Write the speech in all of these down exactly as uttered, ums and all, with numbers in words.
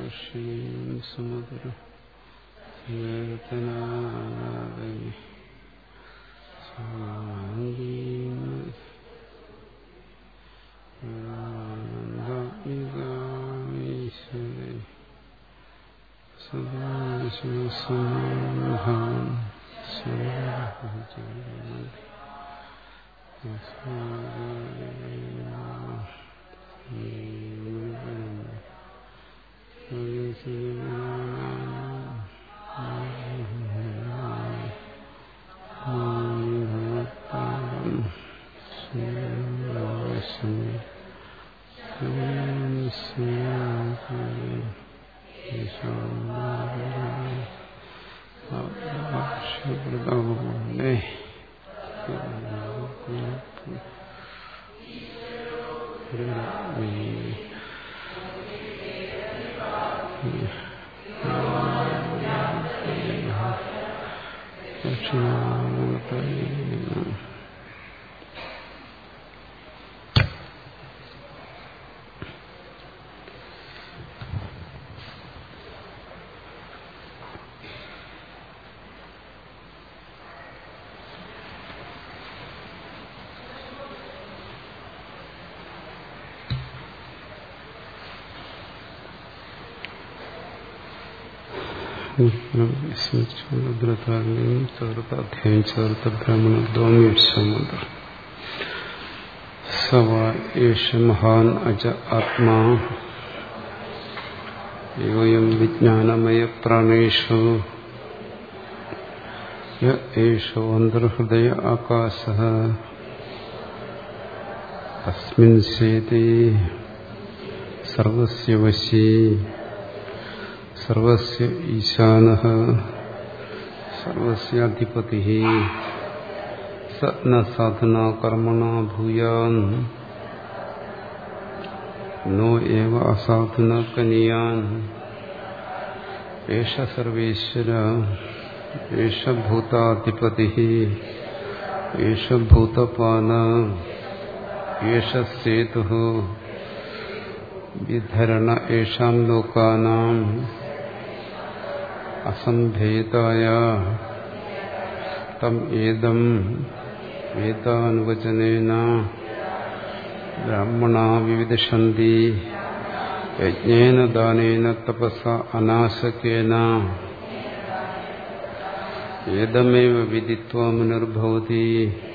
ക്ഷീം സുമധുര കീർത്തനാദി ആനന്ദമികാമീശ്വരേ സദാശിവസമാരംഭാം ദ്രതാരണ്യം ചേർത്ത് അധ്യായം ചേർത്ത് ബ്രാഹ്മണോദ്വാമ്യക്ഷമന്ത്ര സവായേഷ മഹാൻ അജ ആത്മാ യോയം വിജ്ഞാനമയ പ്രാണേഷു യേഷോ അന്തർഹൃദയ ആകാശഃ തസ്മിൻ സേതി സർവസ്യ വശീ സർവസ്യ ഈശാനഃ സർവസ്യാധിപതിഃ സ ന സാധനാ കർമ്മണാ ഭൂയാൻ നോ ഏവ അസാധുനാ കനിയാൻ ഏഷ സർവേശ്വര ഏഷ ഭൂതാധിപതിഃ ഏഷ ഭൂതപാന ഏഷ സേതുഃ വിധരണ ഏഷാം ലോകാനാം അസംഭേദായ തം ഏദം വേദാനുവചനേന ബ്രാഹ്മണാ വിവിദിഷന്തി യജ്ഞേന ദാനേന തപസാ അനാശകേന ഏതമേവ വിദിത്വാ മുനിർഭവതി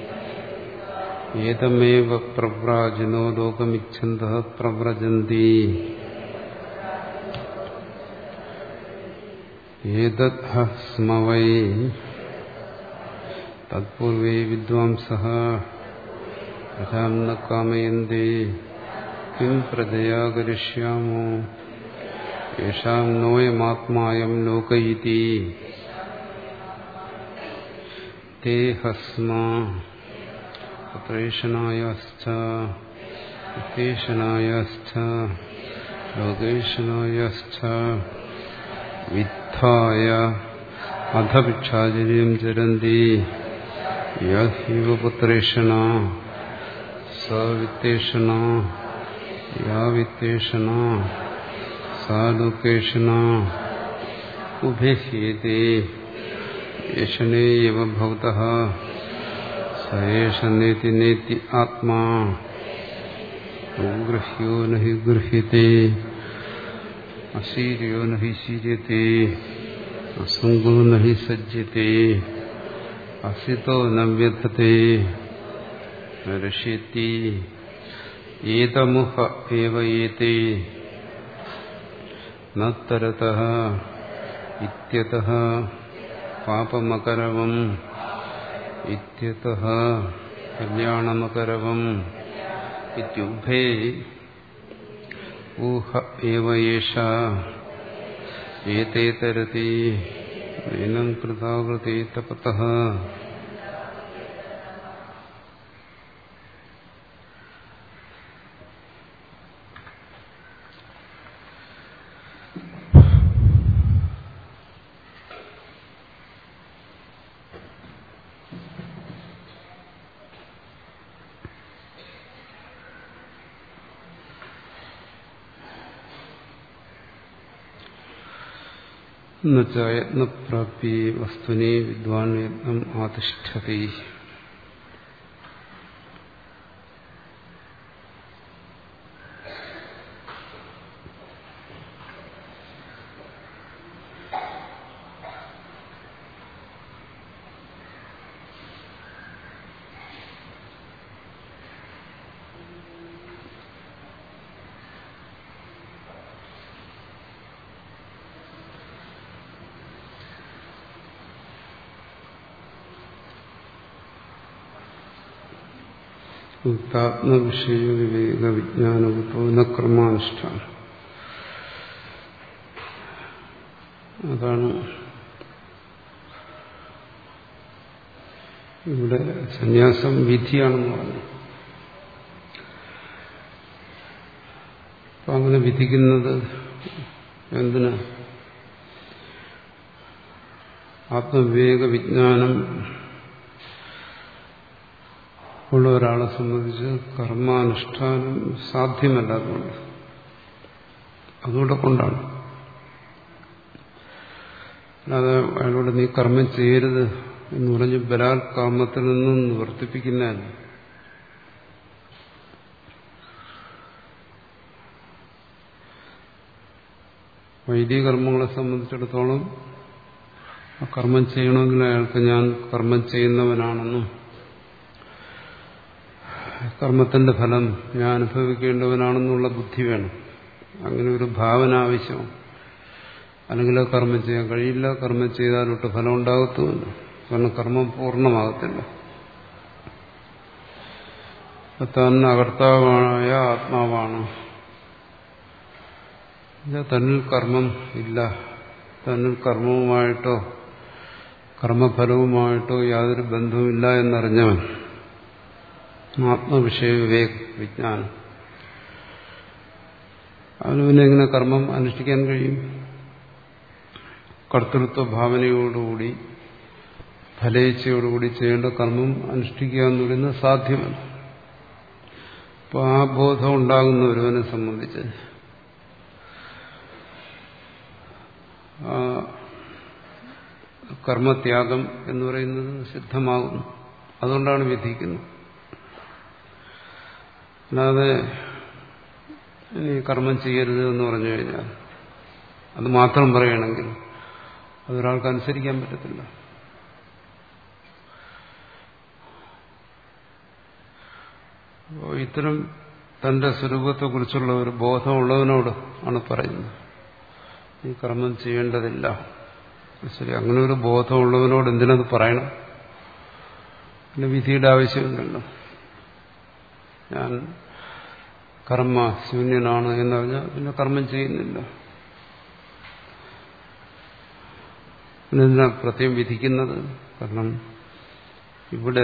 ഏതമേവ പ്രവ്രാജിനോ ലോകമിച്ഛന്തഃ പ്രവ്രജന്തി ഏതത് സ്മ വൈ തത്പൂർവേ വിദ്വാംസഃ പ്രജാം ന കാമയന്തി കിം പ്രജയാ കരിഷ്യാമോ യേഷാം നോയമാത്മായം ലോക ഇതി തേ ഹസ്മ പ്രേഷണായശ്ച വിത്തേഷണായശ്ച ലോകേഷണായശ്ച വിദ്ധായ അധഭിക്ഷാചര്യം ചരന്തി യഹൈവ പുത്രേഷണ സ വിത്തേഷണ യാ വിത്തേഷണ സാ ലോകേഷണ ഉഭയഹ്യേതേ യേഷണേയവ ഭവതഃ സയേഷ നേതി നേതി ആത്മാ ഗൃഹ്യോ നഹി ഗൃഹ്യത്തെ അശീര്യോ നഹി ശീര്യത്തെ അസംഗോ നഹി സജ്ജത്തെ അസിതോ ന വ്യഥത്തെ ഋഷ്യത്തി ഏതമുഹ ഏവ ഏതേ ന തരതഃ ഇത്യതഃ പാപമകരവം ഇത്യതഃ കല്യാണമകരവം ഇത്യുഭേ ഊഹ ഏവ യേഷ ഏതേ തരതി നൈനം കൃതാകൃതേ തപതഃ എന്നുവെച്ചാൽ യത്നപ്രാപ്തി വസ്തുനി വിദ്വാൻ യത്നം ആതിഷ്ഠതി. ആത്മവിഷയ വിവേക വിജ്ഞാനവുന്ന കർമാനുഷ്ഠാനം. അതാണ് ഇവിടെ സന്യാസം വിധിയാണെന്ന് പറഞ്ഞു. അപ്പൊ അങ്ങനെ വിധിക്കുന്നത് എന്തിനാ? ആത്മവിവേക വിജ്ഞാനം ഉള്ള ഒരാളെ സംബന്ധിച്ച് കർമാനുഷ്ഠാനം സാധ്യമല്ല. അതുകൊണ്ട് അതുകൊണ്ട് കൊണ്ടാണ്. അല്ലാതെ അയാളോട് നീ കർമ്മം ചെയ്യരുത് എന്ന് പറഞ്ഞ് ബലാത്കാമത്തിൽ നിന്നും നിവർത്തിപ്പിക്കുന്നതല്ല. വൈദിക കർമ്മങ്ങളെ സംബന്ധിച്ചിടത്തോളം ആ കർമ്മം ചെയ്യണമെങ്കിൽ അയാൾക്ക് ഞാൻ കർമ്മം ചെയ്യുന്നവനാണെന്നും കർമ്മത്തിന്റെ ഫലം ഞാൻ അനുഭവിക്കേണ്ടവനാണെന്നുള്ള ബുദ്ധി വേണം. അങ്ങനെ ഒരു ഭാവന ആവശ്യമാണ്. അല്ലെങ്കിൽ കർമ്മം ചെയ്യാൻ കഴിയില്ല. കർമ്മം ചെയ്താലൊട്ട് ഫലം ഉണ്ടാകത്തുമില്ല. കാരണം കർമ്മം പൂർണ്ണമാകത്തില്ല. താൻ അകർത്താവായ ആത്മാവാണ്. തന്നിൽ കർമ്മം ഇല്ല. തന്നിൽ കർമ്മവുമായിട്ടോ കർമ്മഫലവുമായിട്ടോ യാതൊരു ബന്ധവുമില്ല എന്നറിഞ്ഞവൻ ആത്മവിഷയ വിവേക വിജ്ഞാനം. അവന് പിന്നെ എങ്ങനെ കർമ്മം അനുഷ്ഠിക്കാൻ കഴിയും? കർത്തൃത്വ ഭാവനയോടുകൂടി ഫലേച്ഛയോടുകൂടി ചെയ്യേണ്ട കർമ്മം അനുഷ്ഠിക്കുക എന്ന് പറയുന്നത് സാധ്യമല്ല. അപ്പോൾ ആ ബോധം ഉണ്ടാകുന്ന ഒരുവനെ സംബന്ധിച്ച് ആ കർമ്മത്യാഗം എന്ന് പറയുന്നത് സിദ്ധമാകുന്നു. അതുകൊണ്ടാണ് വിധിക്കുന്നത്. അല്ലാതെ ഇനി കർമ്മം ചെയ്യരുത് എന്ന് പറഞ്ഞു കഴിഞ്ഞാൽ അത് മാത്രം പറയുകയാണെങ്കിൽ അതൊരാൾക്ക് അനുസരിക്കാൻ പറ്റത്തില്ല. അപ്പോൾ ഇത്തരം തന്റെ സ്വരൂപത്തെക്കുറിച്ചുള്ള ഒരു ബോധമുള്ളവനോട് ആണ് പറയുന്നത് ഈ കർമ്മം ചെയ്യേണ്ടതില്ല. ശരി, അങ്ങനെ ഒരു ബോധമുള്ളവനോട് എന്തിനത് പറയണം? പിന്നെ വിധിയുടെ ആവശ്യമില്ലല്ലോ. ഞാൻ കർമ്മ ശൂന്യനാണ് എന്ന് പറഞ്ഞാൽ പിന്നെ കർമ്മം ചെയ്യുന്നില്ല. പിന്നെ എന്തിനാ പ്രത്യേകം വിധിക്കുന്നത്? കാരണം ഇവിടെ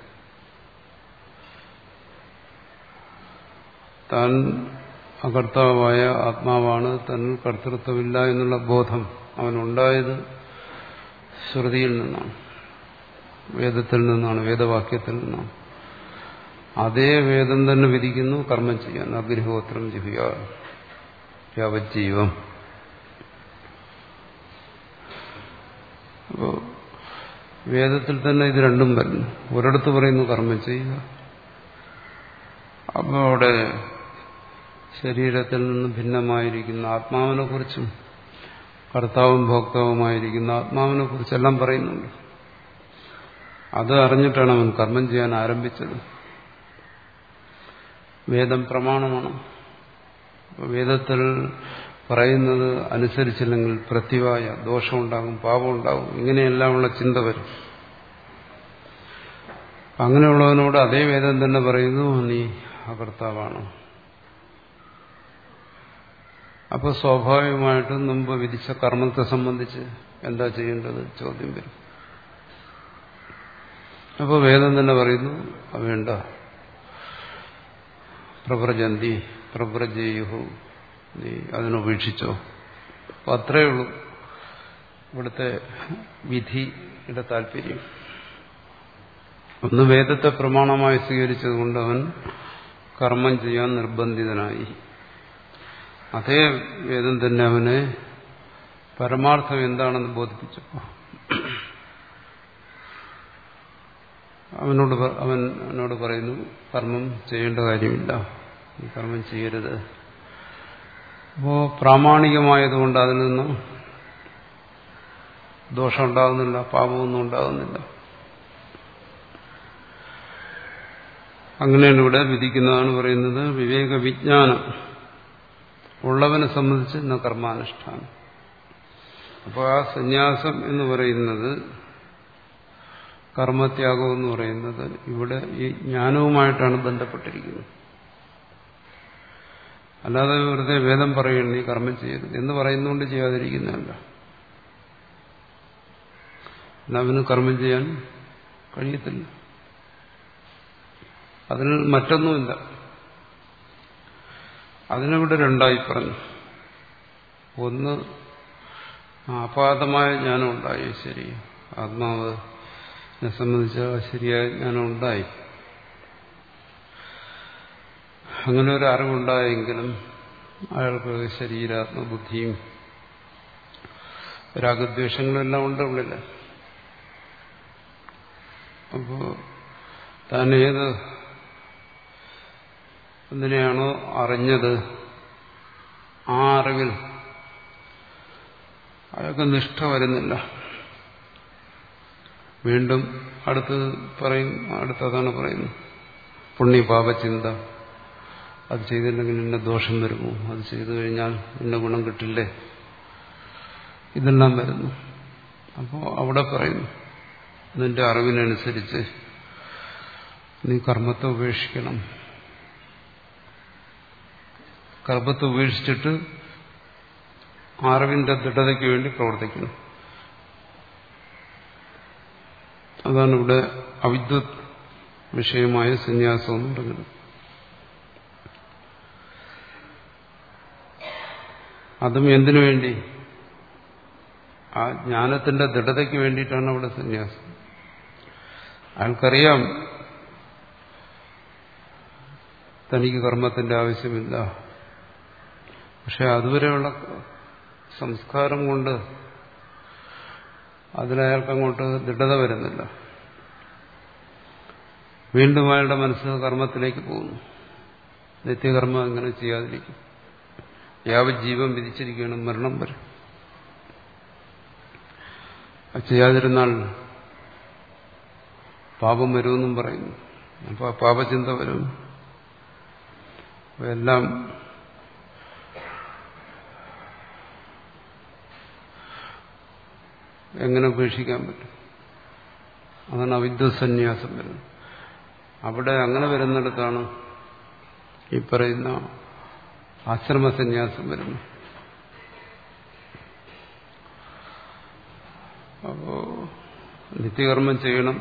താൻ അകർത്താവായ ആത്മാവാണ്, തന്നിൽ കർത്തൃത്വമില്ല എന്നുള്ള ബോധം അവനുണ്ടായത് ശ്രുതിയിൽ നിന്നാണ്, വേദത്തിൽ നിന്നാണ്, വേദവാക്യത്തിൽ നിന്നാണ്. അതേ വേദം തന്നെ വിധിക്കുന്നു കർമ്മം ചെയ്യാൻ. അഗ്നിഹോത്രം ജിഹ്യാ യാവജ്ജീവം. അപ്പോ വേദത്തിൽ തന്നെ ഇത് രണ്ടും വരുന്നു. ഒരിടത്ത് പറയുന്നു കർമ്മം ചെയ്യുക. അപ്പോൾ അവിടെ ശരീരത്തിൽ നിന്ന് ഭിന്നമായിരിക്കുന്ന ആത്മാവിനെ കുറിച്ചും കർത്താവും ഭോക്താവുമായിരിക്കുന്ന ആത്മാവിനെ കുറിച്ചെല്ലാം പറയുന്നുണ്ട്. അത് അറിഞ്ഞിട്ടാണ് അവൻ കർമ്മം ചെയ്യാൻ ആരംഭിച്ചത്. വേദം പ്രമാണമാണ്. വേദത്തിൽ പറയുന്നത് അനുസരിച്ചില്ലെങ്കിൽ പ്രത്യുവായ ദോഷമുണ്ടാകും, പാപമുണ്ടാകും, ഇങ്ങനെയെല്ലാമുള്ള ചിന്ത വരും. അങ്ങനെയുള്ളവനോട് അതേ വേദം തന്നെ പറയുന്നു നീ അകർത്താവാണ്. അപ്പോൾ സ്വാഭാവികമായിട്ടും മുമ്പ് വിധിച്ച കർമ്മത്തെ സംബന്ധിച്ച് എന്താ ചെയ്യേണ്ടത് ചോദ്യം വരും. അപ്പോൾ വേദം തന്നെ പറയുന്നു വേണ്ട, പ്രവ്രജന്തി പ്രവ്രജേയുഹു, നീ അതിനുപേക്ഷിച്ചോ. അപ്പം അത്രയേ ഉള്ളൂ ഇവിടുത്തെ വിധിയുടെ താല്പര്യം. ഒന്ന് വേദത്തെ പ്രമാണമായി സ്വീകരിച്ചതുകൊണ്ട് അവൻ കർമ്മം ചെയ്യാൻ നിർബന്ധിതനായി. അതേ വേദം തന്നെ അവനെ പരമാർത്ഥം എന്താണെന്ന് ബോധിപ്പിച്ചപ്പോൾ അവനോട് അവൻ അവനോട് പറയുന്നു, കർമ്മം ചെയ്യേണ്ട കാര്യമില്ല, കർമ്മം ചെയ്യരുത്. അപ്പോൾ പ്രാമാണികമായതുകൊണ്ട് അതിൽ നിന്ന് ദോഷം ഉണ്ടാകുന്നില്ല, പാപമൊന്നും ഉണ്ടാകുന്നില്ല. അങ്ങനെയാണ് ഇവിടെ വിധിക്കുന്നതാണ് പറയുന്നത്. വിവേക വിജ്ഞാനം ഉള്ളവനെ സംബന്ധിച്ച് ഇന്ന് കർമാനുഷ്ഠാനം. അപ്പോൾ ആ സന്യാസം എന്ന് പറയുന്നത്, കർമ്മത്യാഗം എന്ന് പറയുന്നത് ഇവിടെ ഈ ജ്ഞാനവുമായിട്ടാണ് ബന്ധപ്പെട്ടിരിക്കുന്നത്. അല്ലാതെ വെറുതെ വേദം പറയുന്നു നീ കർമ്മം ചെയ്യരുത് എന്ന് പറയുന്നുകൊണ്ട് ചെയ്യാതിരിക്കുന്നതല്ല. അവന് കർമ്മം ചെയ്യാൻ കഴിയത്തില്ല. അതിന് മറ്റൊന്നുമില്ല. അതിനിവിടെ രണ്ടായി പറഞ്ഞു. ഒന്ന്, അപാതമായ ജ്ഞാനം ഉണ്ടായി, ശരി, ആത്മാവിനെ സംബന്ധിച്ച ശരിയായ ജ്ഞാനം ഉണ്ടായി. അങ്ങനെ ഒരു അറിവുണ്ടായെങ്കിലും അയാൾക്ക് ശരീരാത്മബുദ്ധിയും രാഗദ്വേഷങ്ങളും എല്ലാം ഉണ്ട് ഉള്ളിൽ. അപ്പോ താൻ ഏത് എന്തിനെയാണോ അറിഞ്ഞത് ആ അറിവിൽ അയാൾക്ക് നിഷ്ഠ വരുന്നില്ല. വീണ്ടും അടുത്ത് പറയും, അടുത്തതാണ് പറയുന്നത്, പുണ്യപാപചിന്ത. അത് ചെയ്തില്ലെങ്കിൽ ഇന്ന ദോഷം വരുമോ, അത് ചെയ്തു കഴിഞ്ഞാൽ ഇന്ന ഗുണം കിട്ടില്ലേ, ഇതെല്ലാം വരുന്നു. അപ്പോൾ അവിടെ പറയുന്നു, നിന്റെ അറിവിനനുസരിച്ച് നീ കർമ്മത്തെ ഉപേക്ഷിക്കണം. കർമ്മത്തെ ഉപേക്ഷിച്ചിട്ട് അറിവിന്റെ ദൃഢതയ്ക്ക് വേണ്ടി പ്രവർത്തിക്കണം. അതാണ് ഇവിടെ അവിദ്വത് വിഷയമായ സന്യാസം എന്ന് പറയുന്നത്. അതും എന്തിനു വേണ്ടി? ആ ജ്ഞാനത്തിന്റെ ദൃഢതയ്ക്ക് വേണ്ടിയിട്ടാണ് അവിടെ സന്യാസം. അയാൾക്കറിയാം തനിക്ക് കർമ്മത്തിന്റെ ആവശ്യമില്ല. പക്ഷെ അതുവരെയുള്ള സംസ്കാരം കൊണ്ട് അതിലയാൾക്കങ്ങോട്ട് ദൃഢത വരുന്നില്ല. വീണ്ടും അയാളുടെ മനസ്സ് കർമ്മത്തിലേക്ക് പോകുന്നു. നിത്യകർമ്മം എങ്ങനെ ചെയ്യാതിരിക്കും? യാവജ്ജീവൻ വിധിച്ചിരിക്കുകയാണ്, മരണം വരെ. അത് ചെയ്യാതിരുന്നാൽ പാപം വരുമെന്നും പറയുന്നു. അപ്പോൾ ആ പാപചിന്ത വരും. എല്ലാം എങ്ങനെ ഉപേക്ഷിക്കാൻ പറ്റും? അതാണ് അവിദ്വസന്യാസം വരുന്നത്. അവിടെ അങ്ങനെ വരുന്നിടത്താണ് ഈ പറയുന്ന ആശ്രമസന്യാസം വരുന്നു. അപ്പോ നിത്യകർമ്മം ചെയ്യണം.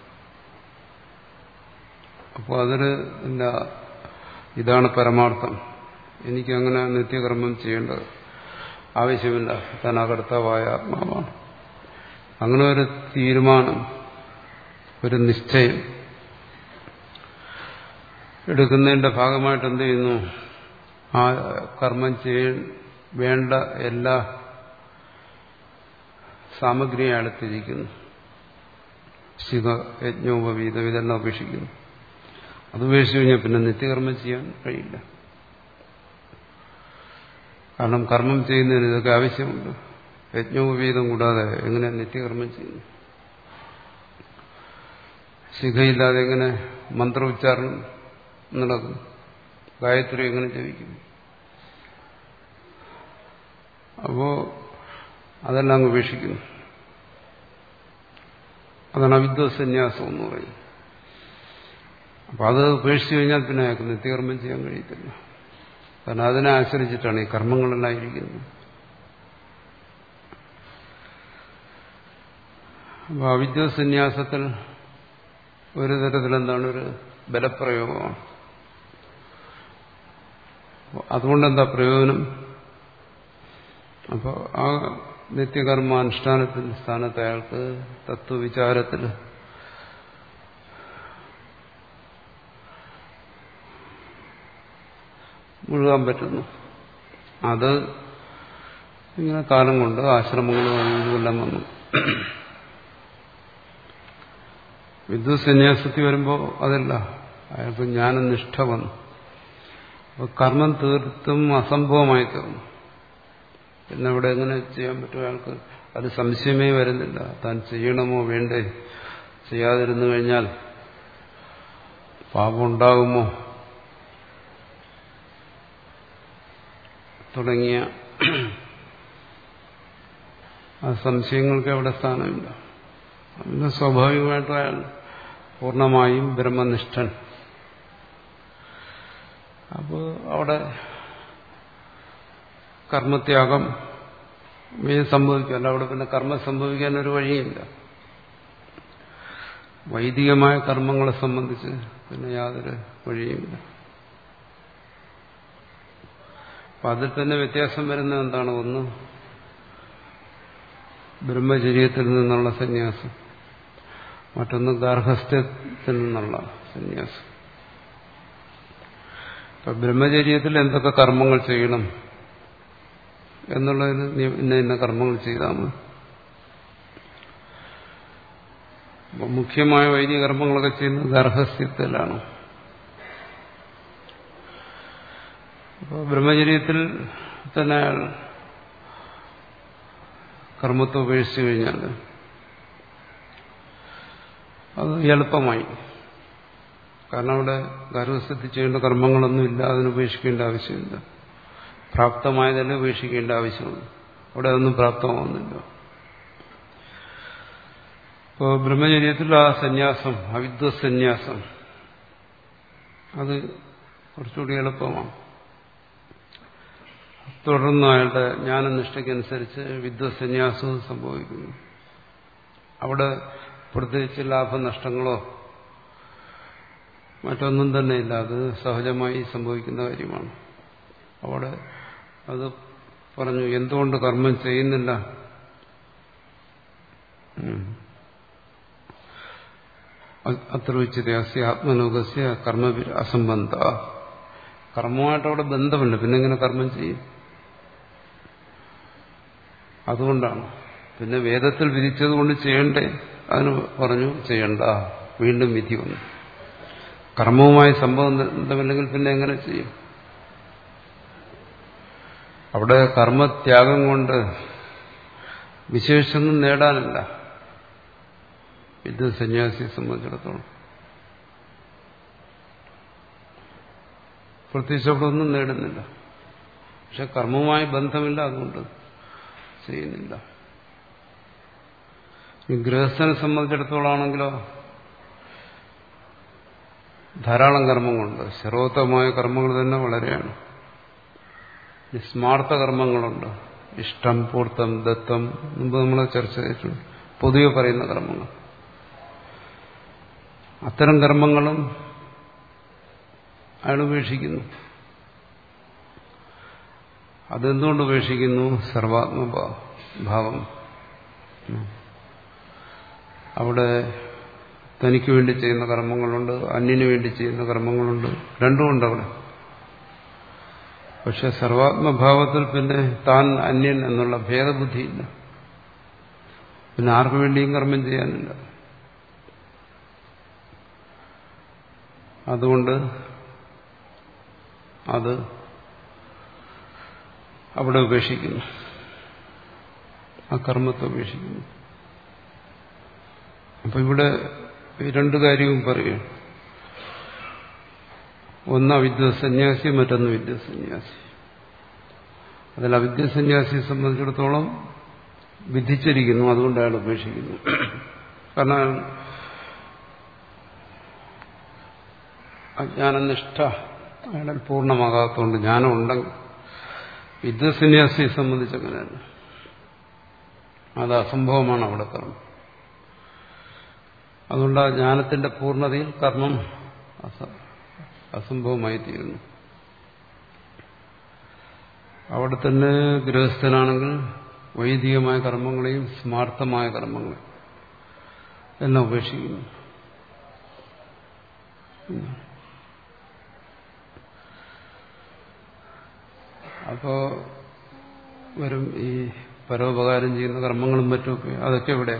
അപ്പോൾ അതിന് എന്താ, ഇതാണ് പരമാർത്ഥം, എനിക്കങ്ങനെ നിത്യകർമ്മം ചെയ്യേണ്ടത് ആവശ്യമില്ല, താൻ അകർത്താവായ ആത്മാവാണ്. അങ്ങനെ ഒരു തീരുമാനം, ഒരു നിശ്ചയം എടുക്കുന്നതിന്റെ ഭാഗമായിട്ട് എന്ത് ചെയ്യുന്നു? ആ കർമ്മം ചെയ്യാൻ വേണ്ട എല്ലാ സാമഗ്രിയും അടുത്തിരിക്കുന്നു. ശിവ യജ്ഞോപവീതം ഇതെല്ലാം ഉപേക്ഷിക്കുന്നു. അത് ഉപേക്ഷിച്ചു കഴിഞ്ഞാൽ പിന്നെ നിത്യകർമ്മം ചെയ്യാൻ കഴിയില്ല. കാരണം കർമ്മം ചെയ്യുന്നതിന് ഇതൊക്കെ ആവശ്യമുണ്ട്. യജ്ഞോപവീതം കൂടാതെ എങ്ങനെ നിത്യകർമ്മം ചെയ്യുന്നു? ശിഖയില്ലാതെ എങ്ങനെ മന്ത്രോച്ചാരണം നടക്കും? ഗായത്രി എങ്ങനെ ജപിക്കും? അപ്പോ അതെല്ലാം ഉപേക്ഷിക്കുന്നു. അതാണ് അവിദ്വസന്യാസം എന്ന് പറയുന്നത്. അപ്പൊ അത് ഉപേക്ഷിച്ചു കഴിഞ്ഞാൽ പിന്നെ അയാൾക്ക് നിത്യകർമ്മം ചെയ്യാൻ കഴിയത്തില്ല. കാരണം അതിനെ ആശ്രയിച്ചിട്ടാണ് ഈ കർമ്മങ്ങളെല്ലാം ഇരിക്കുന്നത്. അപ്പൊ അവിദ്വസന്യാസത്തിൽ ഒരു തരത്തിലെന്താണ്, ഒരു ബലപ്രയോഗമാണ്. അതുകൊണ്ടെന്താ പ്രയോജനം? അപ്പോൾ ആ നിത്യകർമാനുഷ്ഠാനത്തിന്റെ സ്ഥാനത്ത് അയാൾക്ക് തത്വവിചാരത്തിൽ മുഴുകാൻ പറ്റുന്നു. അത് ഇങ്ങനെ കാലം കൊണ്ട് ആശ്രമങ്ങളും ഇതെല്ലാം വന്നു. വിദ്വത് സന്യാസത്തിൽ വരുമ്പോൾ അതല്ല, അയാൾക്ക് ജ്ഞാനനിഷ്ഠ വന്നു. അപ്പോൾ കർമ്മം തീർത്തും അസംഭവമായി തീർന്നു. പിന്നെ അവിടെ എങ്ങനെ ചെയ്യാൻ പറ്റും? അയാൾക്ക് അത് സംശയമേ വരുന്നില്ല. താൻ ചെയ്യണമോ വേണ്ടേ, ചെയ്യാതിരുന്നു കഴിഞ്ഞാൽ പാപം ഉണ്ടാകുമോ തുടങ്ങിയ ആ സംശയങ്ങൾക്ക് അവിടെ സ്ഥാനമില്ല. അതിന് സ്വാഭാവികമായിട്ടും അയാൾ പൂർണ്ണമായും ബ്രഹ്മനിഷ്ഠൻ. അപ്പോൾ അവിടെ കർമ്മത്യാഗം സംഭവിക്കല്ല. അവിടെ പിന്നെ കർമ്മം സംഭവിക്കാൻ ഒരു വഴിയില്ല. വൈദികമായ കർമ്മങ്ങളെ സംബന്ധിച്ച് പിന്നെ യാതൊരു വഴിയുമില്ല. അപ്പം അതിൽ തന്നെ വ്യത്യാസം വരുന്നത് എന്താണ്? ഒന്ന് ബ്രഹ്മചര്യത്തിൽ നിന്നുള്ള സന്യാസം, മറ്റൊന്ന് ഗാർഹസ്ഥ്യത്തിൽ നിന്നുള്ള സന്യാസം. ഇപ്പം ബ്രഹ്മചര്യത്തിൽ എന്തൊക്കെ കർമ്മങ്ങൾ ചെയ്യണം എന്നുള്ളതിന് ഇന്ന ഇന്ന കർമ്മങ്ങൾ ചെയ്താൽ മതി. അപ്പം മുഖ്യമായ വൈദിക കർമ്മങ്ങളൊക്കെ ചെയ്യുന്നത് ഗാർഹസ്ഥ്യത്തിലാണ്. അപ്പോൾ ബ്രഹ്മചര്യത്തിൽ തന്നെ അയാൾ കർമ്മത്തെ ഉപേക്ഷിച്ചു കഴിഞ്ഞാൽ അത് എളുപ്പമായി. കാരണം അവിടെ ഗാർഹസ്ഥ്യത്തിൽ ചെയ്യേണ്ട കർമ്മങ്ങളൊന്നും ഇല്ല, അതിന് ഉപേക്ഷിക്കേണ്ട ആവശ്യമില്ല. പ്രാപ്തമായതന്നെ ഉപേക്ഷിക്കേണ്ട ആവശ്യമുള്ളൂ. അവിടെ അതൊന്നും പ്രാപ്തമാവുന്നില്ല. ഇപ്പോൾ ബ്രഹ്മചര്യത്തിൽ ആ സന്യാസം, അവിദ്വത് സന്യാസം, അത് കുറച്ചുകൂടി എളുപ്പമാണ്. തുടർന്ന് അയാളുടെ ജ്ഞാനനിഷ്ഠയ്ക്കനുസരിച്ച് വിദ്വത് സന്യാസവും സംഭവിക്കുന്നു. അവിടെ പ്രത്യേകിച്ച് ലാഭനഷ്ടങ്ങളോ മറ്റൊന്നും തന്നെ ഇല്ല. അത് സഹജമായി സംഭവിക്കുന്ന കാര്യമാണ്. അവിടെ അത് പറഞ്ഞു, എന്തുകൊണ്ട് കർമ്മം ചെയ്യുന്നില്ല? അത്ര ഉച്ചതേ അസ്യ ആത്മലോകസ്യ കർമ്മ അസംബന്ധ. കർമ്മമായിട്ട് അവിടെ ബന്ധമില്ല, പിന്നെ എങ്ങനെ കർമ്മം ചെയ്യും? അതുകൊണ്ടാണ്. പിന്നെ വേദത്തിൽ വിധിച്ചതുകൊണ്ട് ചെയ്യണ്ടേ? അതിന് പറഞ്ഞു ചെയ്യണ്ട. വീണ്ടും വിധി വന്നു. കർമ്മവുമായി സംബന്ധമില്ലെങ്കിൽ പിന്നെ എങ്ങനെ ചെയ്യും? അവിടെ കർമ്മത്യാഗം കൊണ്ട് വിശേഷമൊന്നും നേടാനില്ല വിദ്വത് സന്യാസിയെ സംബന്ധിച്ചിടത്തോളം. പ്രത്യേകിച്ച് അവിടെ ഒന്നും നേടുന്നില്ല. പക്ഷെ കർമ്മവുമായി ബന്ധമില്ല, അതുകൊണ്ട് ചെയ്യുന്നില്ല. ഈ ഗൃഹസ്ഥനെ സംബന്ധിച്ചിടത്തോളാണെങ്കിലോ ധാരാളം കർമ്മങ്ങളുണ്ട്. ശ്രോതമായ കർമ്മങ്ങൾ തന്നെ വളരെയാണ്. സ്മാർത്ഥ കർമ്മങ്ങളുണ്ട്. ഇഷ്ടം, പൂർത്തം, ദത്തം, മുമ്പ് നമ്മൾ ചർച്ച ചെയ്തിട്ടുണ്ട്. പൊതുവെ പറയുന്ന കർമ്മങ്ങൾ. അത്തരം കർമ്മങ്ങളും അയാൾ ഉപേക്ഷിക്കുന്നു. അതെന്തുകൊണ്ട് ഉപേക്ഷിക്കുന്നു? സർവാത്മഭാവം. അവിടെ തനിക്ക് വേണ്ടി ചെയ്യുന്ന കർമ്മങ്ങളുണ്ട്, അന്യന് വേണ്ടി ചെയ്യുന്ന കർമ്മങ്ങളുണ്ട്. രണ്ടുമുണ്ട് അവിടെ. പക്ഷെ സർവാത്മഭാവത്തിൽ പിന്നെ താൻ അന്യൻ എന്നുള്ള ഭേദബുദ്ധിയില്ല. പിന്നെ ആർക്കു വേണ്ടിയും കർമ്മം ചെയ്യാനില്ല. അതുകൊണ്ട് അത് അവിടെ ഉപേക്ഷിക്കുന്നു. ആ കർമ്മത്തെ ഉപേക്ഷിക്കുന്നു. അപ്പൊ ഇവിടെ ഈ രണ്ടു കാര്യവും പറയും. ഒന്ന് അവിദ്വത് സന്യാസി, മറ്റൊന്ന് വിദ്വത് സന്യാസി. അതിൽ അവിദ്വത് സന്യാസിയെ സംബന്ധിച്ചിടത്തോളം വിധിച്ചിരിക്കുന്നു, അതുകൊണ്ട് അയാൾ ഉപേക്ഷിക്കുന്നു. കാരണം അജ്ഞാനനിഷ്ഠ അയാൾ പൂർണ്ണമാകാത്തതുകൊണ്ട്. ജ്ഞാനം ഉണ്ടെങ്കിൽ വിദ്വത് സന്യാസിയെ സംബന്ധിച്ച് അങ്ങനെയല്ല. അത് അസംഭവമാണ് അവിടെ കർമ്മം. അതുകൊണ്ട് ആ ജ്ഞാനത്തിന്റെ പൂർണ്ണതയിൽ കർമ്മം അസംഭവമായി തീരുന്നു. അവിടെ തന്നെ ഗൃഹസ്ഥനാണെങ്കിൽ വൈദികമായ കർമ്മങ്ങളെയും സ്മാർത്ഥമായ കർമ്മങ്ങളെ എല്ലാം ഉപേക്ഷിക്കുന്നു. അപ്പോ വരും ഈ പരോപകാരം ചെയ്യുന്ന കർമ്മങ്ങളും മറ്റുമൊക്കെ. അതൊക്കെ ഇവിടെ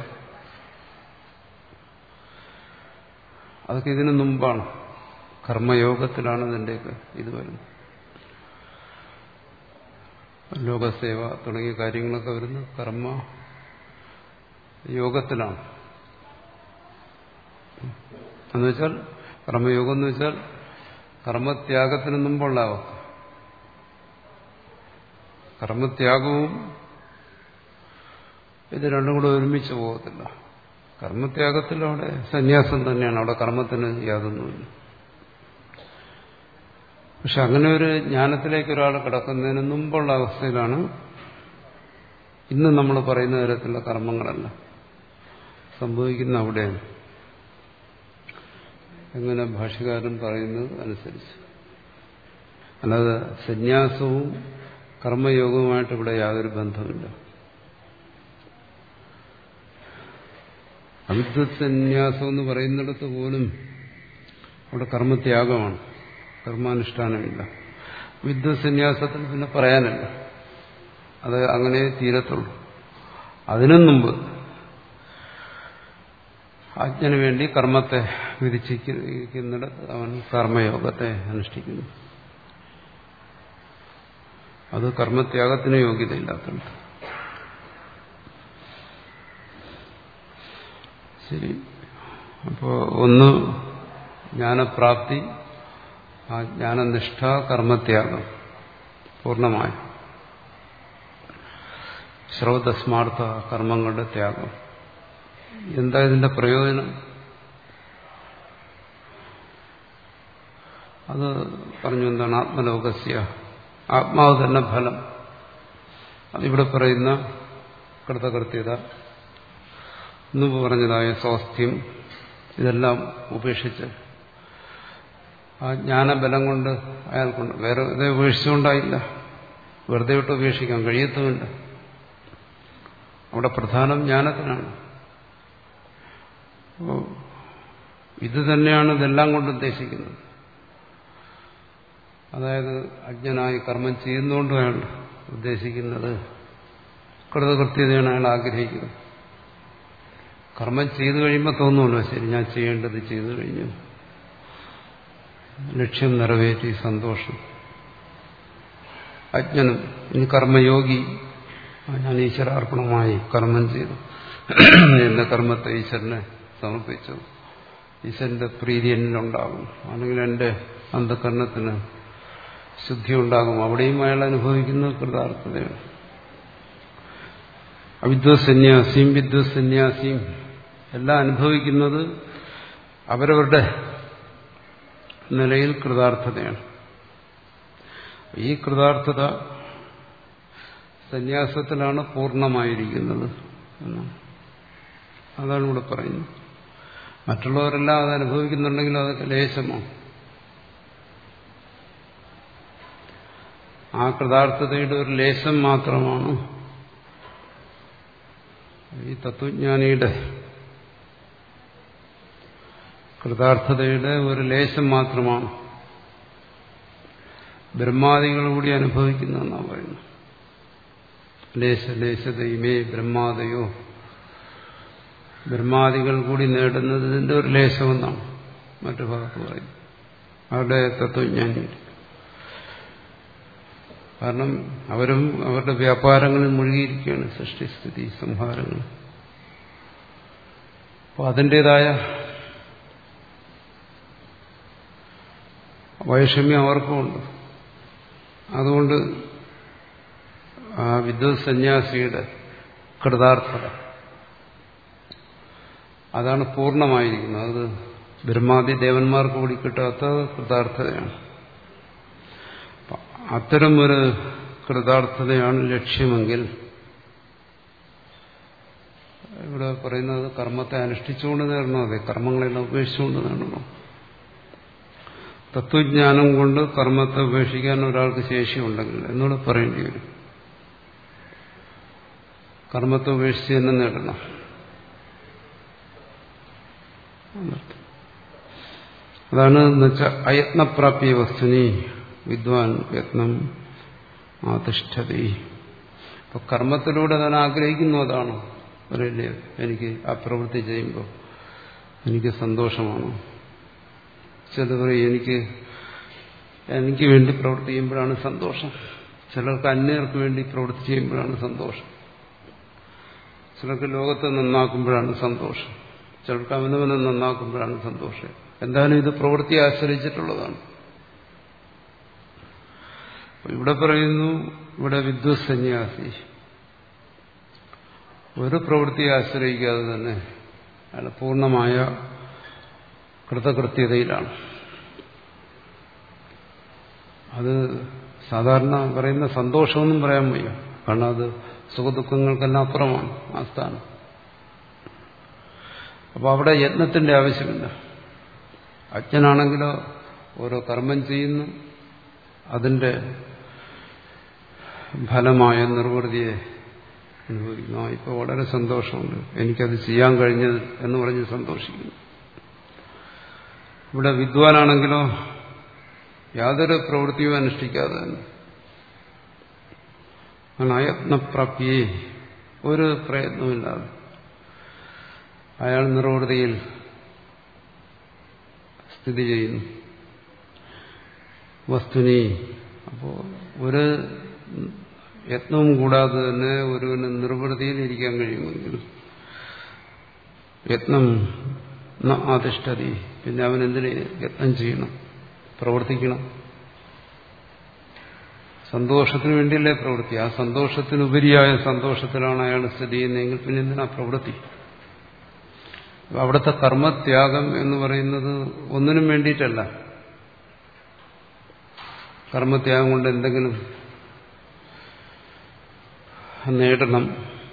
അതൊക്കെ ഇതിനു മുമ്പാണ്. കർമ്മയോഗത്തിലാണ് ഇതിൻ്റെയൊക്കെ ഇത് വരുന്നത്. ലോകസേവ തുടങ്ങിയ കാര്യങ്ങളൊക്കെ വരുന്നത് കർമ്മ യോഗത്തിലാണ്. എന്നുവെച്ചാൽ കർമ്മയോഗം എന്ന് വെച്ചാൽ കർമ്മത്യാഗത്തിന് മുമ്പുള്ള അവസ്ഥ. കർമ്മത്യാഗവും ഇത് രണ്ടും കൂടെ ഒരുമിച്ച് പോകത്തില്ല. കർമ്മത്യാഗത്തിൽ അവിടെ സന്യാസം തന്നെയാണ്, അവിടെ കർമ്മത്തിന് യാതൊന്നുമില്ല. പക്ഷെ അങ്ങനെ ഒരു ജ്ഞാനത്തിലേക്ക് ഒരാൾ കിടക്കുന്നതിന് മുമ്പുള്ള അവസ്ഥയിലാണ് ഇന്ന് നമ്മൾ പറയുന്ന തരത്തിലുള്ള കർമ്മങ്ങളല്ല സംഭവിക്കുന്ന. അവിടെയാണ് എങ്ങനെ ഭാഷ്യകാരൻ പറയുന്നത് അനുസരിച്ച്. അല്ലാതെ സന്യാസവും കർമ്മയോഗവുമായിട്ട് ഇവിടെ യാതൊരു ബന്ധമില്ല. അവിദ്വത് സന്യാസം എന്ന് പറയുന്നിടത്ത് പോലും അവിടെ കർമ്മത്യാഗമാണ്, കർമാനുഷ്ഠാനമില്ല. വിദ്വത് സന്യാസത്തിൽ പിന്നെ പറയാനല്ല, അത് അങ്ങനെ തീരത്തുള്ളൂ. അതിനു മുമ്പ് അജ്ഞന് വേണ്ടി കർമ്മത്തെ വിധിച്ചിരിക്കുന്നിടത്ത് അവൻ കർമ്മയോഗത്തെ അനുഷ്ഠിക്കുന്നു. അത് കർമ്മത്യാഗത്തിന് യോഗ്യതയില്ലാത്തത്. ശരി. അപ്പോ ഒന്ന് ജ്ഞാനപ്രാപ്തി, ആ ജ്ഞാനനിഷ്ഠ, കർമ്മത്യാഗം പൂർണ്ണമായ ശ്രൗതസ്മാർത്ഥ കർമ്മങ്ങളുടെ ത്യാഗം. എന്താ ഇതിന്റെ പ്രയോജനം? അത് പറഞ്ഞു. എന്താണ് ആത്മലോകസ്യ, ആത്മാവ് തന്നെ ഫലം. അതിവിടെ പറയുന്ന കൃതകൃത്യത, മുമ്പ് പറഞ്ഞതായ സ്വാസ്ഥ്യം, ഇതെല്ലാം ഉപേക്ഷിച്ച് ആ ജ്ഞാനബലം കൊണ്ട് അയാൾക്കുണ്ട്. വേറെ ഇതേ ഉപേക്ഷിച്ചുകൊണ്ടായില്ല, വെറുതെ വിട്ട് ഉപേക്ഷിക്കാൻ കഴിയത്തുമില്ല. അവിടെ പ്രധാനം ജ്ഞാനത്തിനാണ്. ഇത് തന്നെയാണ് ഇതെല്ലാം കൊണ്ട് ഉദ്ദേശിക്കുന്നത്. അതായത് അജ്ഞനായി കർമ്മം ചെയ്യുന്നതുകൊണ്ടാണ് ഉദ്ദേശിക്കുന്നത്. കൃതകൃത്യതയാണ് അയാൾ ആഗ്രഹിക്കുന്നത്. കർമ്മം ചെയ്തു കഴിയുമ്പോൾ തോന്നുമല്ലോ, ശരി ഞാൻ ചെയ്യേണ്ടത് ചെയ്തു കഴിഞ്ഞു, ലക്ഷ്യം നിറവേറ്റി, സന്തോഷം. അജ്ഞനും ഇനി കർമ്മയോഗി, ഞാൻ ഈശ്വരാർപ്പണമായി കർമ്മം ചെയ്തു, എന്റെ കർമ്മത്തെ ഈശ്വരനെ സമർപ്പിച്ചു, ഈശ്വരന്റെ പ്രീതി എന്നിലുണ്ടാകും, അല്ലെങ്കിൽ എന്റെ അന്ധകരണത്തിന് ശുദ്ധി ഉണ്ടാകും. അവിടെയും അയാൾ അനുഭവിക്കുന്ന കൃതാർത്ഥതയാണ്. അവിദ്വത് സന്യാസിയും വിദ്വത് സന്യാസിയും എല്ലാം അനുഭവിക്കുന്നത് അവരവരുടെ നിലയിൽ കൃതാർത്ഥതയാണ്. ഈ കൃതാർത്ഥത സന്യാസത്തിലാണ് പൂർണ്ണമായിരിക്കുന്നത് എന്നാണ്. അതാണ് ഇവിടെ പറയുന്നത്. മറ്റുള്ളവരെല്ലാം അത് അനുഭവിക്കുന്നുണ്ടെങ്കിലും അതൊക്കെ ലേശമാണ്. ആ കൃതാർത്ഥതയുടെ ഒരു ലേശം മാത്രമാണ് ഈ തത്വജ്ഞാനിയുടെ കൃതാർത്ഥതയുടെ ഒരു ലേശം മാത്രമാണ് ബ്രഹ്മാദികൾ കൂടി അനുഭവിക്കുന്നതെന്നാണ് പറയുന്നത്. ലേശ ലേശതയുമേ ബ്രഹ്മാദയോ, ബ്രഹ്മാദികൾ കൂടി നേടുന്നത് ഇതിന്റെ ഒരു ലേശമെന്നാണ് മറ്റു ഭാഗത്ത് പറയുന്നത് അവരുടെ തത്വജ്ഞാനി. കാരണം അവരും അവരുടെ വ്യാപാരങ്ങളിൽ മുഴുകിയിരിക്കുകയാണ്, സൃഷ്ടിസ്ഥിതി സംഹാരങ്ങൾ. അപ്പോൾ അതിൻ്റെതായ വൈഷമ്യം അവർക്കുമുണ്ട്. അതുകൊണ്ട് ആ വിദ്വത് സന്യാസിയുടെ കൃതാർത്ഥത അതാണ് പൂർണ്ണമായിരിക്കുന്നത്. അത് ബ്രഹ്മാദി ദേവന്മാർക്ക് കൂടി കിട്ടാത്ത കൃതാർത്ഥതയാണ്. അത്തരം ഒരു കൃതാർത്ഥതയാണ് ലക്ഷ്യമെങ്കിൽ ഇവിടെ പറയുന്നത് കർമ്മത്തെ അനുഷ്ഠിച്ചുകൊണ്ട് നേടണോ, അതെ കർമ്മങ്ങളെല്ലാം ഉപേക്ഷിച്ചുകൊണ്ട് നേടണോ? തത്വജ്ഞാനം കൊണ്ട് കർമ്മത്തെ ഉപേക്ഷിക്കാൻ ഒരാൾക്ക് ശേഷിയുണ്ടെങ്കിൽ എന്നോട് പറയേണ്ടി വരും. കർമ്മത്തെ ഉപേക്ഷിച്ച് തന്നെ നേടണം. അതാണ് എന്നുവെച്ചാൽ അയത്നപ്രാപ്യ വസ്തുനി വിദ്വാൻ യത്നം ആതിഷ്ഠതി. അപ്പൊ കർമ്മത്തിലൂടെ താൻ ആഗ്രഹിക്കുന്നു അതാണ് പറയില്ലേ, എനിക്ക് ആ പ്രവൃത്തി ചെയ്യുമ്പോൾ എനിക്ക് സന്തോഷമാണ്. ചിലർ പറയും എനിക്ക് എനിക്ക് വേണ്ടി പ്രവൃത്തി ചെയ്യുമ്പോഴാണ് സന്തോഷം, ചിലർക്ക് അന്യർക്ക് വേണ്ടി പ്രവൃത്തി ചെയ്യുമ്പോഴാണ് സന്തോഷം, ചിലർക്ക് ലോകത്തെ നന്നാക്കുമ്പോഴാണ് സന്തോഷം, ചിലർക്ക് അവനവനെ നന്നാക്കുമ്പോഴാണ് സന്തോഷം. എന്തായാലും ഇത് പ്രവൃത്തിയെ ആശ്രയിച്ചിട്ടുള്ളതാണ്. ഇവിടെ പറയുന്നു, ഇവിടെ വിദ്വത് സന്യാസി ഒരു പ്രവൃത്തിയെ ആശ്രയിക്കാതെ തന്നെ അയാൾ പൂർണ്ണമായ കൃതകൃത്യതയിലാണ്. അത് സാധാരണ പറയുന്ന സന്തോഷമൊന്നും പറയാൻ വയ്യ, കാരണം അത് സുഖദുഃഖങ്ങൾക്കെല്ലാം അപ്പുറമാണ് ആ സ്ഥാനം. അപ്പോൾ അവിടെ യത്നത്തിന്റെ ആവശ്യമില്ല. അജ്ഞനാണെങ്കിലോ ഓരോ കർമ്മം ചെയ്യുന്നു, അതിന്റെ ഫലമായ നിർവൃതിയെ അനുഭവിക്കുന്നു. ആ ഇപ്പോൾ വളരെ സന്തോഷമുണ്ട്, എനിക്കത് ചെയ്യാൻ കഴിഞ്ഞത് എന്ന് പറഞ്ഞ് സന്തോഷിക്കുന്നു. ഇവിടെ വിദ്വാനാണെങ്കിലോ യാതൊരു പ്രവൃത്തിയും അനുഷ്ഠിക്കാതെ തന്നെ അയത്നപ്രാപ്തിയെ ഒരു പ്രയത്നമില്ലാതെ അയാൾ നിർവൃതിയിൽ സ്ഥിതി ചെയ്യുന്നു. വസ്തുനി അപ്പോൾ ഒരു യത്നവും കൂടാതെ തന്നെ ഒരുവന് നിർവൃതിയിൽ ഇരിക്കാൻ കഴിയുമെങ്കിൽ യത്നം ആതിഷ്ഠതി, പിന്നെ അവൻ എന്തിന് യത്നം ചെയ്യണം, പ്രവർത്തിക്കണം. സന്തോഷത്തിന് വേണ്ടിയല്ലേ പ്രവൃത്തി, ആ സന്തോഷത്തിനുപരിയായ സന്തോഷത്തിലാണ് അയാൾ സ്ഥിതി ചെയ്യുന്നതെങ്കിൽ പിന്നെ എന്തിനാ പ്രവൃത്തി? അവിടുത്തെ കർമ്മത്യാഗം എന്ന് പറയുന്നത് ഒന്നിനും വേണ്ടിയിട്ടല്ല. കർമ്മത്യാഗം കൊണ്ട് എന്തെങ്കിലും നേടണം,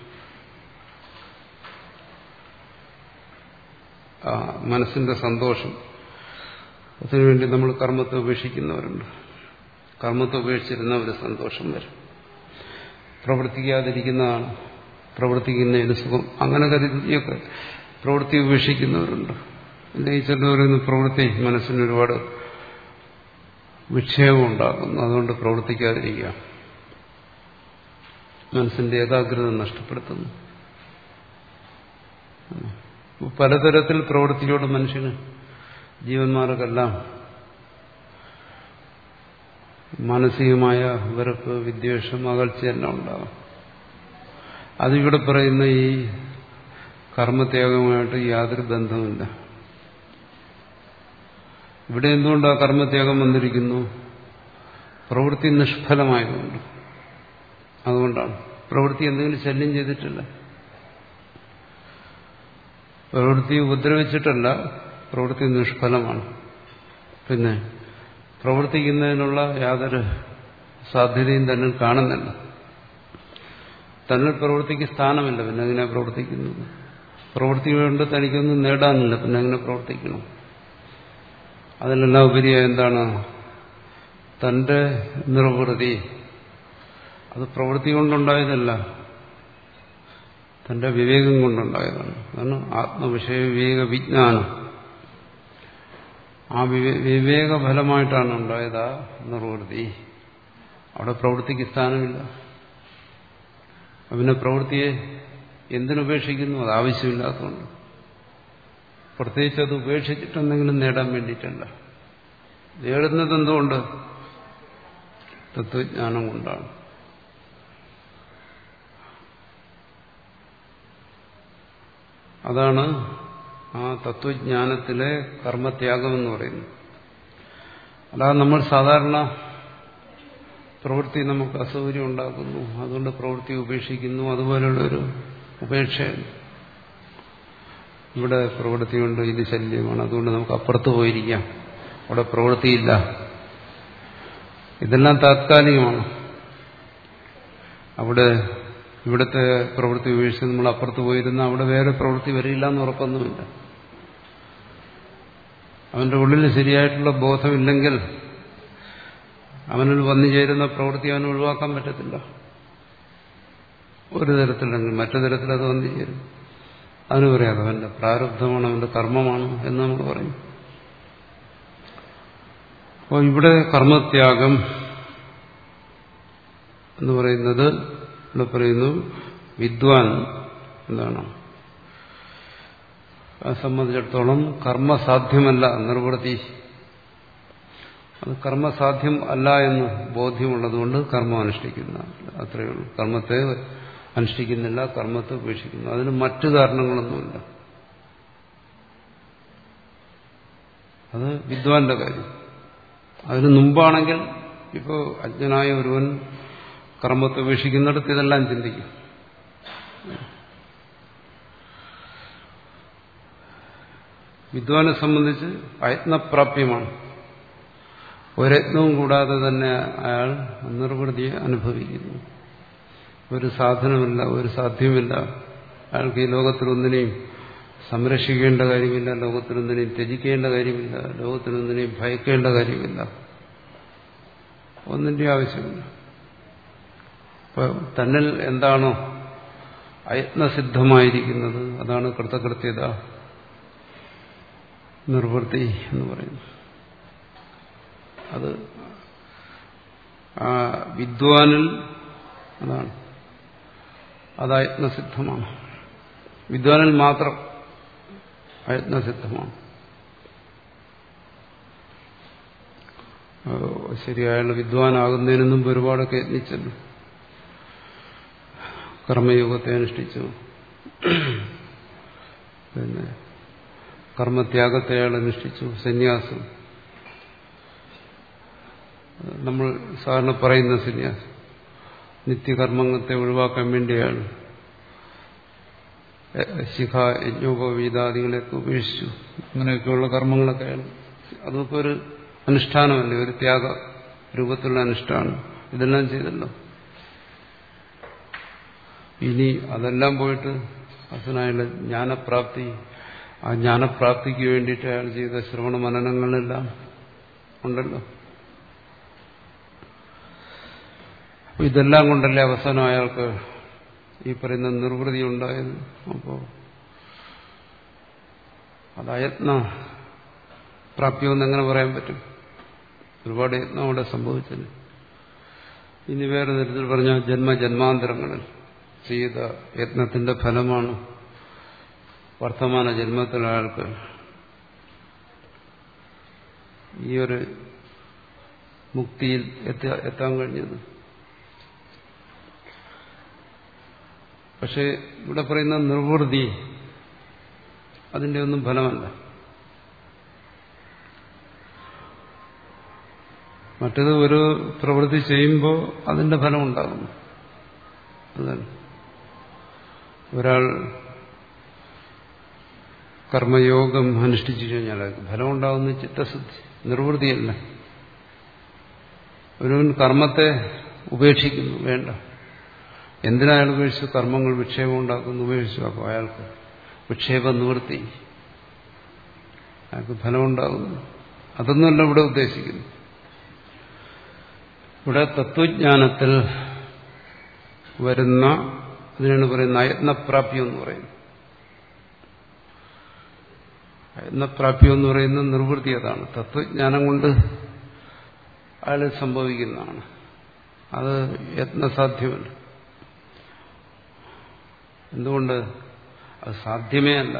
ആ മനസ്സിന്റെ സന്തോഷം, അതിനുവേണ്ടി നമ്മൾ കർമ്മത്തെ ഉപേക്ഷിക്കുന്നവരുണ്ട്. കർമ്മത്തെ ഉപേക്ഷിച്ചിരുന്ന ഒരു സന്തോഷം വരും. പ്രവർത്തിക്കാതിരിക്കുന്നതാണ് പ്രവർത്തിക്കുന്നതിന് സുഖം, അങ്ങനെ കരുതിയൊക്കെ പ്രവൃത്തി ഉപേക്ഷിക്കുന്നവരുണ്ട്. അല്ലെങ്കിൽ ചിലവരൊന്ന് പ്രവൃത്തി മനസ്സിന് ഒരുപാട് വിക്ഷേപം ഉണ്ടാക്കുന്നു, അതുകൊണ്ട് പ്രവർത്തിക്കാതിരിക്കുക, മനസ്സിന്റെ ഏകാഗ്രത നഷ്ടപ്പെടുത്തുന്നു. പലതരത്തിൽ പ്രവൃത്തിയോട് മനുഷ്യന് ജീവന്മാർക്കെല്ലാം മാനസികമായ വെറുപ്പ്, വിദ്വേഷം, അകൽച്ചയെല്ലാം ഉണ്ടാകും. അതിവിടെ പറയുന്ന ഈ കർമ്മത്യാഗമായിട്ട് യാതൊരു ബന്ധവുമില്ല. ഇവിടെ എന്തുകൊണ്ടാണ് കർമ്മത്യാഗം വന്നിരിക്കുന്നു? പ്രവൃത്തി നിഷ്ഫലമായതുകൊണ്ട്. അതുകൊണ്ടാണ്. പ്രവൃത്തി എന്തെങ്കിലും ശല്യം ചെയ്തിട്ടില്ല, പ്രവൃത്തി ഉപദ്രവിച്ചിട്ടല്ല, പ്രവൃത്തി നിഷ്ഫലമാണ്. പിന്നെ പ്രവർത്തിക്കുന്നതിനുള്ള യാതൊരു സാധ്യതയും തന്നിൽ കാണുന്നില്ല. തന്നിൽ പ്രവൃത്തിക്ക് സ്ഥാനമില്ല, പിന്നെ എങ്ങനെ പ്രവർത്തിക്കുന്നത്? പ്രവൃത്തി കൊണ്ട് തനിക്കൊന്നും നേടാനില്ല, പിന്നെ എങ്ങനെ പ്രവർത്തിക്കണം? അതിലെല്ലാം ഉപരിയായി എന്താണ്? തന്റെ നിർവൃതി അത് പ്രവൃത്തി കൊണ്ടുണ്ടായതല്ല, തന്റെ വിവേകം കൊണ്ടുണ്ടായതാണ്. അതാണ് ആത്മവിഷയ വിവേക വിജ്ഞാനം. ആ വിവേകഫലമായിട്ടാണ് ഉണ്ടായത് ആ നിർവൃതി. അവിടെ പ്രവൃത്തിക്ക് സ്ഥാനമില്ല. പിന്നെ പ്രവൃത്തിയെ എന്തിനുപേക്ഷിക്കുന്നു? അത് ആവശ്യമില്ലാത്തതുകൊണ്ട്. പ്രത്യേകിച്ച് അത് ഉപേക്ഷിച്ചിട്ടെന്തെങ്കിലും നേടാൻ വേണ്ടിയിട്ടല്ല. നേടുന്നത് എന്തുകൊണ്ട്? തത്വജ്ഞാനം കൊണ്ടാണ്. അതാണ് ആ തത്വജ്ഞാനത്തിലെ കർമ്മത്യാഗം എന്ന് പറയുന്നത്. അല്ലാതെ നമ്മൾ സാധാരണ പ്രവൃത്തി നമുക്ക് അസൗകര്യം ഉണ്ടാക്കുന്നു, അതുകൊണ്ട് പ്രവൃത്തി ഉപേക്ഷിക്കുന്നു, അതുപോലുള്ളൊരു ഉപേക്ഷയാണ്. ഇവിടെ പ്രവൃത്തി കൊണ്ട് ഇത് ശല്യമാണ്, അതുകൊണ്ട് നമുക്ക് അപ്പുറത്ത് പോയിരിക്കാം, അവിടെ പ്രവൃത്തിയില്ല. ഇതെല്ലാം താത്കാലികമാണ്. അവിടെ ഇവിടുത്തെ പ്രവൃത്തി ഉപേക്ഷിച്ച് നമ്മൾ അപ്പുറത്ത് പോയിരുന്ന അവിടെ വേറെ പ്രവൃത്തി വരില്ല എന്ന് ഉറപ്പൊന്നുമില്ല. അവന്റെ ഉള്ളിൽ ശരിയായിട്ടുള്ള ബോധമില്ലെങ്കിൽ അവനിൽ വന്നു ചേരുന്ന പ്രവൃത്തി അവന് ഒഴിവാക്കാൻ പറ്റത്തില്ല. ഒരു തരത്തിലെങ്കിൽ മറ്റു തരത്തിൽ അത് വന്നു ചേരും. അതിന് പറയാം അവന്റെ പ്രാരബ്ധമാണ്, അവന്റെ കർമ്മമാണ് എന്ന് നമ്മൾ പറയും. അപ്പോൾ ഇവിടെ കർമ്മത്യാഗം എന്ന് പറയുന്നത് ഇവിടെ പറയുന്നു വിദ്വാൻ എന്താണ് അത് സംബന്ധിച്ചിടത്തോളം കർമ്മസാധ്യമല്ല നിർവൃത്തി. അത് കർമ്മസാധ്യം അല്ല എന്ന് ബോധ്യമുള്ളതുകൊണ്ട് കർമ്മം അനുഷ്ഠിക്കുന്ന അത്രയേ ഉള്ളൂ. കർമ്മത്തെ അനുഷ്ഠിക്കുന്നില്ല, കർമ്മത്തെ ഉപേക്ഷിക്കുന്നു. അതിന് മറ്റു കാരണങ്ങളൊന്നുമില്ല. അത് വിദ്വാന്റെ കാര്യം. അതിന് മുമ്പാണെങ്കിൽ ഇപ്പോൾ അജ്ഞനായ ഒരുവൻ കർമ്മത്തെ ഉപേക്ഷിക്കുന്നിടത്ത് ഇതെല്ലാം ചിന്തിക്കും. വിദ്വാനെ സംബന്ധിച്ച് അയത്നപ്രാപ്യമാണ്. ഒരയത്നവും കൂടാതെ തന്നെ അയാൾ നിർവൃതിയെ അനുഭവിക്കുന്നു. ഒരു സാധനമില്ല, ഒരു സാധ്യമില്ല. അയാൾക്ക് ഈ ലോകത്തിലൊന്നിനെയും സംരക്ഷിക്കേണ്ട കാര്യമില്ല, ലോകത്തിലൊന്നിനെയും ത്യജിക്കേണ്ട കാര്യമില്ല, ലോകത്തിലൊന്നിനെയും ഭയക്കേണ്ട കാര്യമില്ല, ഒന്നിന്റെ ആവശ്യമില്ല. അപ്പോൾ തന്നിൽ എന്താണോ അയത്നസിദ്ധമായിരിക്കുന്നത് അതാണ് കൃതകൃത്യത, നിർവൃത്തി എന്ന് പറയുന്നത്. അത് ആ വിദ്വാനിൽ അതാണ്, അത് അയത്നസിദ്ധമാണ്. വിദ്വാനിൽ മാത്രം അയത്നസിദ്ധമാണ്. ശരി, അയാൾ വിദ്വാനാകുന്നതിന് മുമ്പ് ഒരുപാടൊക്കെ യത്നിച്ചല്ലോ. കർമ്മയോഗത്തെ അനുഷ്ഠിച്ചു, പിന്നെ കർമ്മത്യാഗത്തെ അയാൾ അനുഷ്ഠിച്ചു, സന്യാസം. നമ്മൾ സാധാരണ പറയുന്ന സന്യാസം നിത്യകർമ്മത്തെ ഒഴിവാക്കാൻ വേണ്ടിയാണ്. ശിഖ യജ്ഞോപവീതാദികളെയൊക്കെ ഉപേക്ഷിച്ചു. അങ്ങനെയൊക്കെയുള്ള കർമ്മങ്ങളൊക്കെ അതൊക്കെ ഒരു അനുഷ്ഠാനമല്ലേ, ഒരു ത്യാഗ രൂപത്തിലുള്ള അനുഷ്ഠാനം. ഇതെല്ലാം ചെയ്തല്ലോ. ഇനി അതെല്ലാം പോയിട്ട് അസനായുള്ള ജ്ഞാനപ്രാപ്തി, ആ ജ്ഞാനപ്രാപ്തിക്ക് വേണ്ടിയിട്ട് അയാൾ ചെയ്ത ശ്രവണ മനനങ്ങളെല്ലാം ഉണ്ടല്ലോ. അപ്പൊ ഇതെല്ലാം കൊണ്ടല്ലേ അവസാനം അയാൾക്ക് ഈ പറയുന്ന നിർവൃതി ഉണ്ടായത്. അപ്പോ അത് അയത്ന പ്രാപ്യമെന്ന് എങ്ങനെ പറയാൻ പറ്റും? ഒരുപാട് യത്നം അവിടെ സംഭവിച്ചത്. ഇനി വേറെ തരത്തിൽ പറഞ്ഞാൽ ജന്മജന്മാന്തരങ്ങളിൽ ചെയ്ത യത്നത്തിന്റെ ഫലമാണ് വർത്തമാന ജന്മത്തിൽ അയാൾക്ക് ഈ ഒരു മുക്തിയിൽ എത്താൻ കഴിഞ്ഞത്. പക്ഷെ ഇവിടെ പറയുന്ന നിർവൃതി അതിന്റെ ഒന്നും ഫലമല്ല. മറ്റത് ഒരു പ്രവൃത്തി ചെയ്യുമ്പോൾ അതിന്റെ ഫലം ഉണ്ടാകുന്നു. അതാണ് ഒരാൾ കർമ്മയോഗം അനുഷ്ഠിച്ചു കഴിഞ്ഞാൽ ഫലം ഉണ്ടാകുന്ന ചിത്തശുദ്ധി, നിർവൃതിയല്ല. ഒരുവൻ കർമ്മത്തെ ഉപേക്ഷിക്കുന്നു, വേണ്ട. എന്തിനാ അയാൾ ഉപേക്ഷിച്ചു? കർമ്മങ്ങൾ വിക്ഷേപം ഉണ്ടാക്കുന്നു, ഉപേക്ഷിച്ചു. അപ്പോൾ അയാൾക്ക് വിക്ഷേപ നിവൃത്തി, അയാൾക്ക് ഫലമുണ്ടാകുന്നു. അതൊന്നുമല്ല ഇവിടെ ഉദ്ദേശിക്കുന്നു. ഇവിടെ തത്വജ്ഞാനത്തിൽ വരുന്ന അതിനാണ് പറയുന്ന അയത്നപ്രാപ്യം എന്ന് പറയുന്നത്. അയത്നപ്രാപ്യം എന്ന് പറയുന്ന നിർവൃത്തി അതാണ്. തത്വജ്ഞാനം കൊണ്ട് അയാൾ സംഭവിക്കുന്നതാണ്. അത് യത്നസാധ്യമല്ല. എന്തുകൊണ്ട്? അത് സാധ്യമേ അല്ല.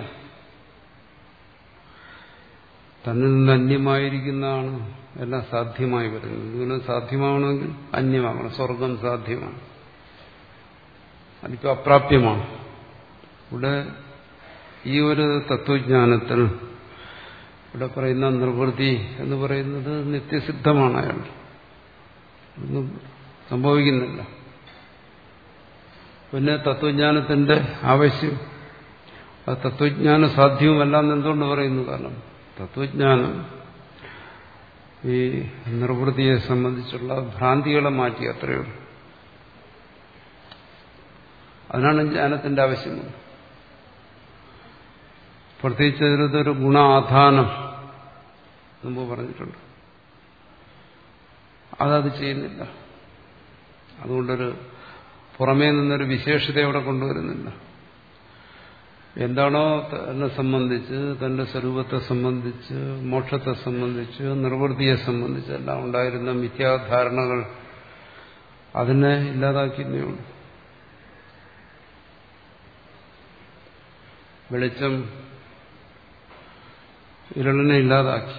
തന്നിൽ നിന്ന് അന്യമായിരിക്കുന്നതാണ് എല്ലാം സാധ്യമായി വരുന്നത്. ഇതുപോലെ സാധ്യമാവണമെങ്കിൽ അന്യമാകണം. സ്വർഗം സാധ്യമാണ്, അതിപ്പോൾ അപ്രാപ്യമാണ്. ഇവിടെ ഈ ഒരു തത്വജ്ഞാനത്തിൽ ഇവിടെ പറയുന്ന നിർവൃത്തി എന്ന് പറയുന്നത് നിത്യസിദ്ധമാണ്. അയാൾ ഒന്നും സംഭവിക്കുന്നില്ല. പിന്നെ തത്വജ്ഞാനത്തിന്റെ ആവശ്യം, അത് തത്വജ്ഞാന സാധ്യവുമല്ല എന്ന് എന്തുകൊണ്ട് പറയുന്നു? കാരണം തത്വജ്ഞാനം ഈ നിർവൃത്തിയെ സംബന്ധിച്ചുള്ള ഭ്രാന്തികളെ മാറ്റി, അത്രയേ ഉള്ളൂ. അതിനാണ് ജ്ഞാനത്തിന്റെ ആവശ്യം. പ്രത്യേകിച്ച് ഇതിലൊരു ഗുണ ആധാനം മുമ്പ് പറഞ്ഞിട്ടുണ്ട്. അതത് ചെയ്യുന്നില്ല. അതുകൊണ്ടൊരു പുറമേ നിന്നൊരു വിശേഷത അവിടെ കൊണ്ടുവരുന്നില്ല. എന്താണോ തന്നെ സംബന്ധിച്ച്, തന്റെ സ്വരൂപത്തെ സംബന്ധിച്ച്, മോക്ഷത്തെ സംബന്ധിച്ച്, നിർവൃത്തിയെ സംബന്ധിച്ച് എല്ലാം ഉണ്ടായിരുന്ന മിഥ്യാധാരണകൾ അതിനെ ഇല്ലാതാക്കിയേ ഉള്ളൂ. വെളിച്ചം ഇരുളിനെ ഇല്ലാതാക്കി.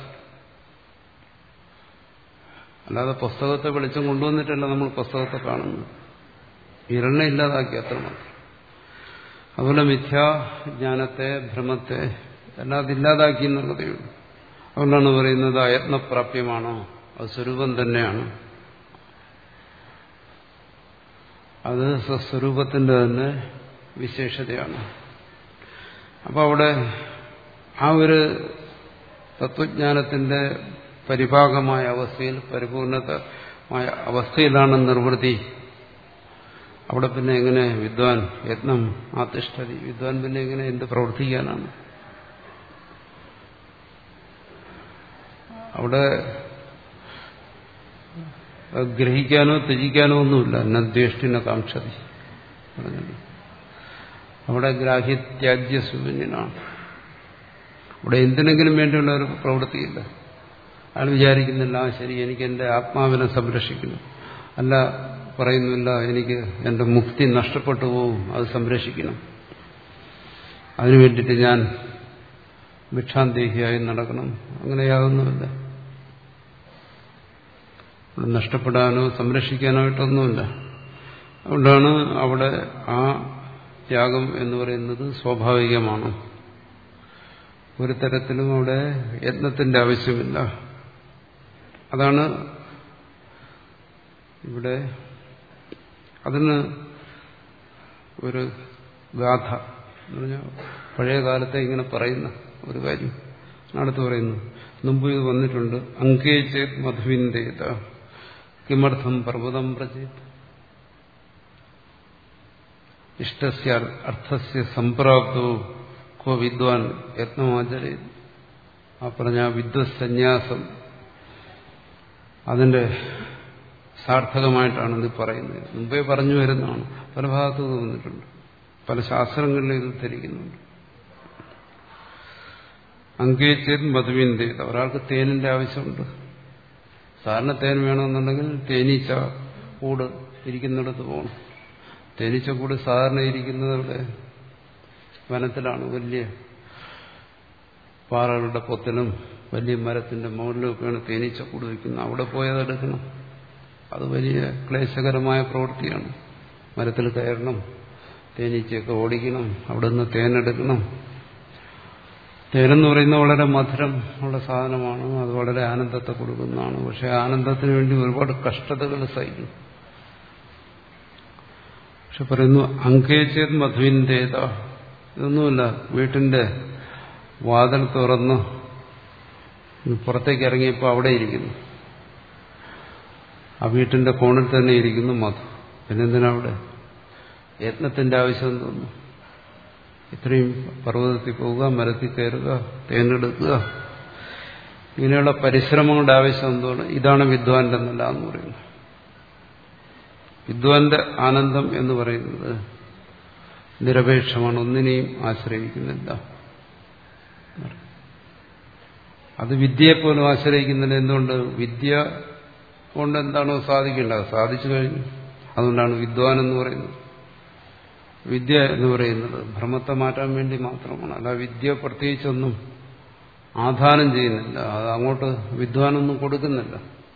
അല്ലാതെ പുസ്തകത്തെ വെളിച്ചം കൊണ്ടുവന്നിട്ടല്ല നമ്മൾ പുസ്തകത്തെ കാണുന്നത്. ഇരുളിനെ ഇല്ലാതാക്കി അത്രമാത്രം. അതുപോലെ മിഥ്യാജ്ഞാനത്തെ, ഭ്രമത്തെ എല്ലാം അതില്ലാതാക്കി എന്നുള്ളതേ ഉള്ളൂ. അതുകൊണ്ടാണ് പറയുന്നത് അയത്നപ്രാപ്യമാണോ, അത് സ്വരൂപം തന്നെയാണ്. അത് സ്വസ്വരൂപത്തിന്റെ തന്നെ വിശേഷതയാണ്. അപ്പോൾ അവിടെ ആ ഒരു തത്വജ്ഞാനത്തിന്റെ പരിഭാഗമായ അവസ്ഥയിൽ, പരിപൂർണമായ അവസ്ഥയിലാണ് നിർവൃത്തി. അവിടെ പിന്നെ എങ്ങനെ വിദ്വാൻ യത്നം ആതിഷ്ഠതി, വിദ്വാൻ പിന്നെ എങ്ങനെ എന്ത് പ്രവർത്തിക്കാനാണ്? അവിടെ ഗ്രഹിക്കാനോ ത്യജിക്കാനോ ഒന്നുമില്ല. നദ്വേഷ്ടിന കാംക്ഷതി പറഞ്ഞത്. അവിടെ ഗ്രാഹ്യത്യാജ്യശൂന്യനാണ്. അവിടെ എന്തിനെങ്കിലും വേണ്ടിയുള്ള ഒരു പ്രവൃത്തിയില്ല. അയാൾ വിചാരിക്കുന്നില്ല ശരി എനിക്ക് എന്റെ ആത്മാവിനെ സംരക്ഷിക്കണം, അല്ല പറയുന്നില്ല എനിക്ക് എന്റെ മുക്തി നഷ്ടപ്പെട്ടു പോകും, അത് സംരക്ഷിക്കണം, അതിനു വേണ്ടിയിട്ട് ഞാൻ ഭിക്ഷാന്തേഹിയായി നടക്കണം, അങ്ങനെ യാതൊന്നുമില്ല. നഷ്ടപ്പെടാനോ സംരക്ഷിക്കാനായിട്ടൊന്നുമില്ല. അതുകൊണ്ടാണ് അവിടെ ആ ത്യാഗം എന്ന് പറയുന്നത് സ്വാഭാവികമാണ്. ഒരു തരത്തിലും അവിടെ യത്നത്തിന്റെ ആവശ്യമില്ല. അതാണ് ഇവിടെ അതിന് ഒരു ഗാഥ എന്ന് പറഞ്ഞാൽ പഴയ കാലത്തെ ഇങ്ങനെ പറയുന്ന ഒരു കാര്യം അടുത്ത് പറയുന്നു. മുമ്പ് ഇത് വന്നിട്ടുണ്ട്. അങ്കേചേത് മധുവിന്ദേത കിമർത്ഥം പർവ്വതം പ്രചേത് ഇഷ്ടസ്യ അർത്ഥസ്യ സംപ്രാപ്തോ കോ വിദ്വാൻ യത്നമാചരേത്. ആ പറഞ്ഞ വിദ്വത് സന്യാസം അതിന്റെ സാർത്ഥകമായിട്ടാണ് ഇത് പറയുന്നത്. മുമ്പേ പറഞ്ഞു വരുന്നതാണ്. പല ഭാഗത്തു വന്നിട്ടുണ്ട്, പല ശാസ്ത്രങ്ങളിലും ഇത് ധരിക്കുന്നുണ്ട്. അങ്കേച്ചേത് മധുവിന്ദേത, ഒരാൾക്ക് തേനിന്റെ ആവശ്യമുണ്ട്. സാധാരണ തേൻ വേണമെന്നുണ്ടെങ്കിൽ തേനീച്ച കൂട് ഇരിക്കുന്നിടത്ത് പോകണം. തേനീച്ച കൂട് സാധാരണ ഇരിക്കുന്നത് ഇവിടെ വനത്തിലാണ്. വലിയ പാറകളുടെ പൊത്തിലും വലിയ മരത്തിന്റെ മുകളിലൊക്കെയാണ് തേനീച്ച കൂട് വയ്ക്കുന്നത്. അവിടെ പോയത് എടുക്കണം. അത് വലിയ ക്ലേശകരമായ പ്രവൃത്തിയാണ്. മരത്തിൽ കയറണം, തേനീച്ചയൊക്കെ ഓടിക്കണം, അവിടെ നിന്ന് തേനെടുക്കണം. തേനെന്ന് പറയുന്നത് വളരെ മധുരം ഉള്ള സാധനമാണ്. അത് വളരെ ആനന്ദത്തെ കൊടുക്കുന്നതാണ്. പക്ഷെ ആനന്ദത്തിന് വേണ്ടി ഒരുപാട് കഷ്ടതകൾ സഹിക്കും. പക്ഷെ പറയുന്നു അങ്കേച്ചേത് മധുവിന്ദേത, ഇതൊന്നുമില്ല. വീട്ടിന്റെ വാതിൽ തുറന്ന് പുറത്തേക്ക് ഇറങ്ങിയപ്പോൾ അവിടെ ഇരിക്കുന്നു, ആ വീട്ടിന്റെ കോണിൽ തന്നെ ഇരിക്കുന്നു മധു. പിന്നെന്തിനാ അവിടെ യത്നത്തിന്റെ ആവശ്യം തോന്നുന്നു? ഇത്രയും പർവ്വതത്തിൽ പോവുക, മരത്തിൽ കയറുക, തേനെടുക്കുക, ഇങ്ങനെയുള്ള പരിശ്രമങ്ങളുടെ ആവശ്യം എന്താണ്? ഇതാണ് വിദ്വാന്റെ എന്നല്ല എന്ന് പറയുന്നത്. വിദ്വാന്റെ ആനന്ദം എന്ന് പറയുന്നത് നിരപേക്ഷമാണ്, ഒന്നിനെയും ആശ്രയിക്കുന്നില്ല. അത് വിദ്യയെപ്പോലും ആശ്രയിക്കുന്നില്ല. എന്തുകൊണ്ട്? വിദ്യ കൊണ്ട് എന്താണോ സാധിക്കേണ്ടത് സാധിച്ചു കഴിഞ്ഞു. അതുകൊണ്ടാണ് വിദ്വാൻ എന്ന് പറയുന്നത്. വിദ്യ എന്ന് പറയുന്നത് ഭ്രമത്തെ മാറ്റാൻ വേണ്ടി മാത്രമാണ്. അല്ല വിദ്യ പ്രത്യേകിച്ചൊന്നും ആധാരം ചെയ്യുന്നില്ല. അത് അങ്ങോട്ട് വിദ്വാനൊന്നും കൊടുക്കുന്നില്ല.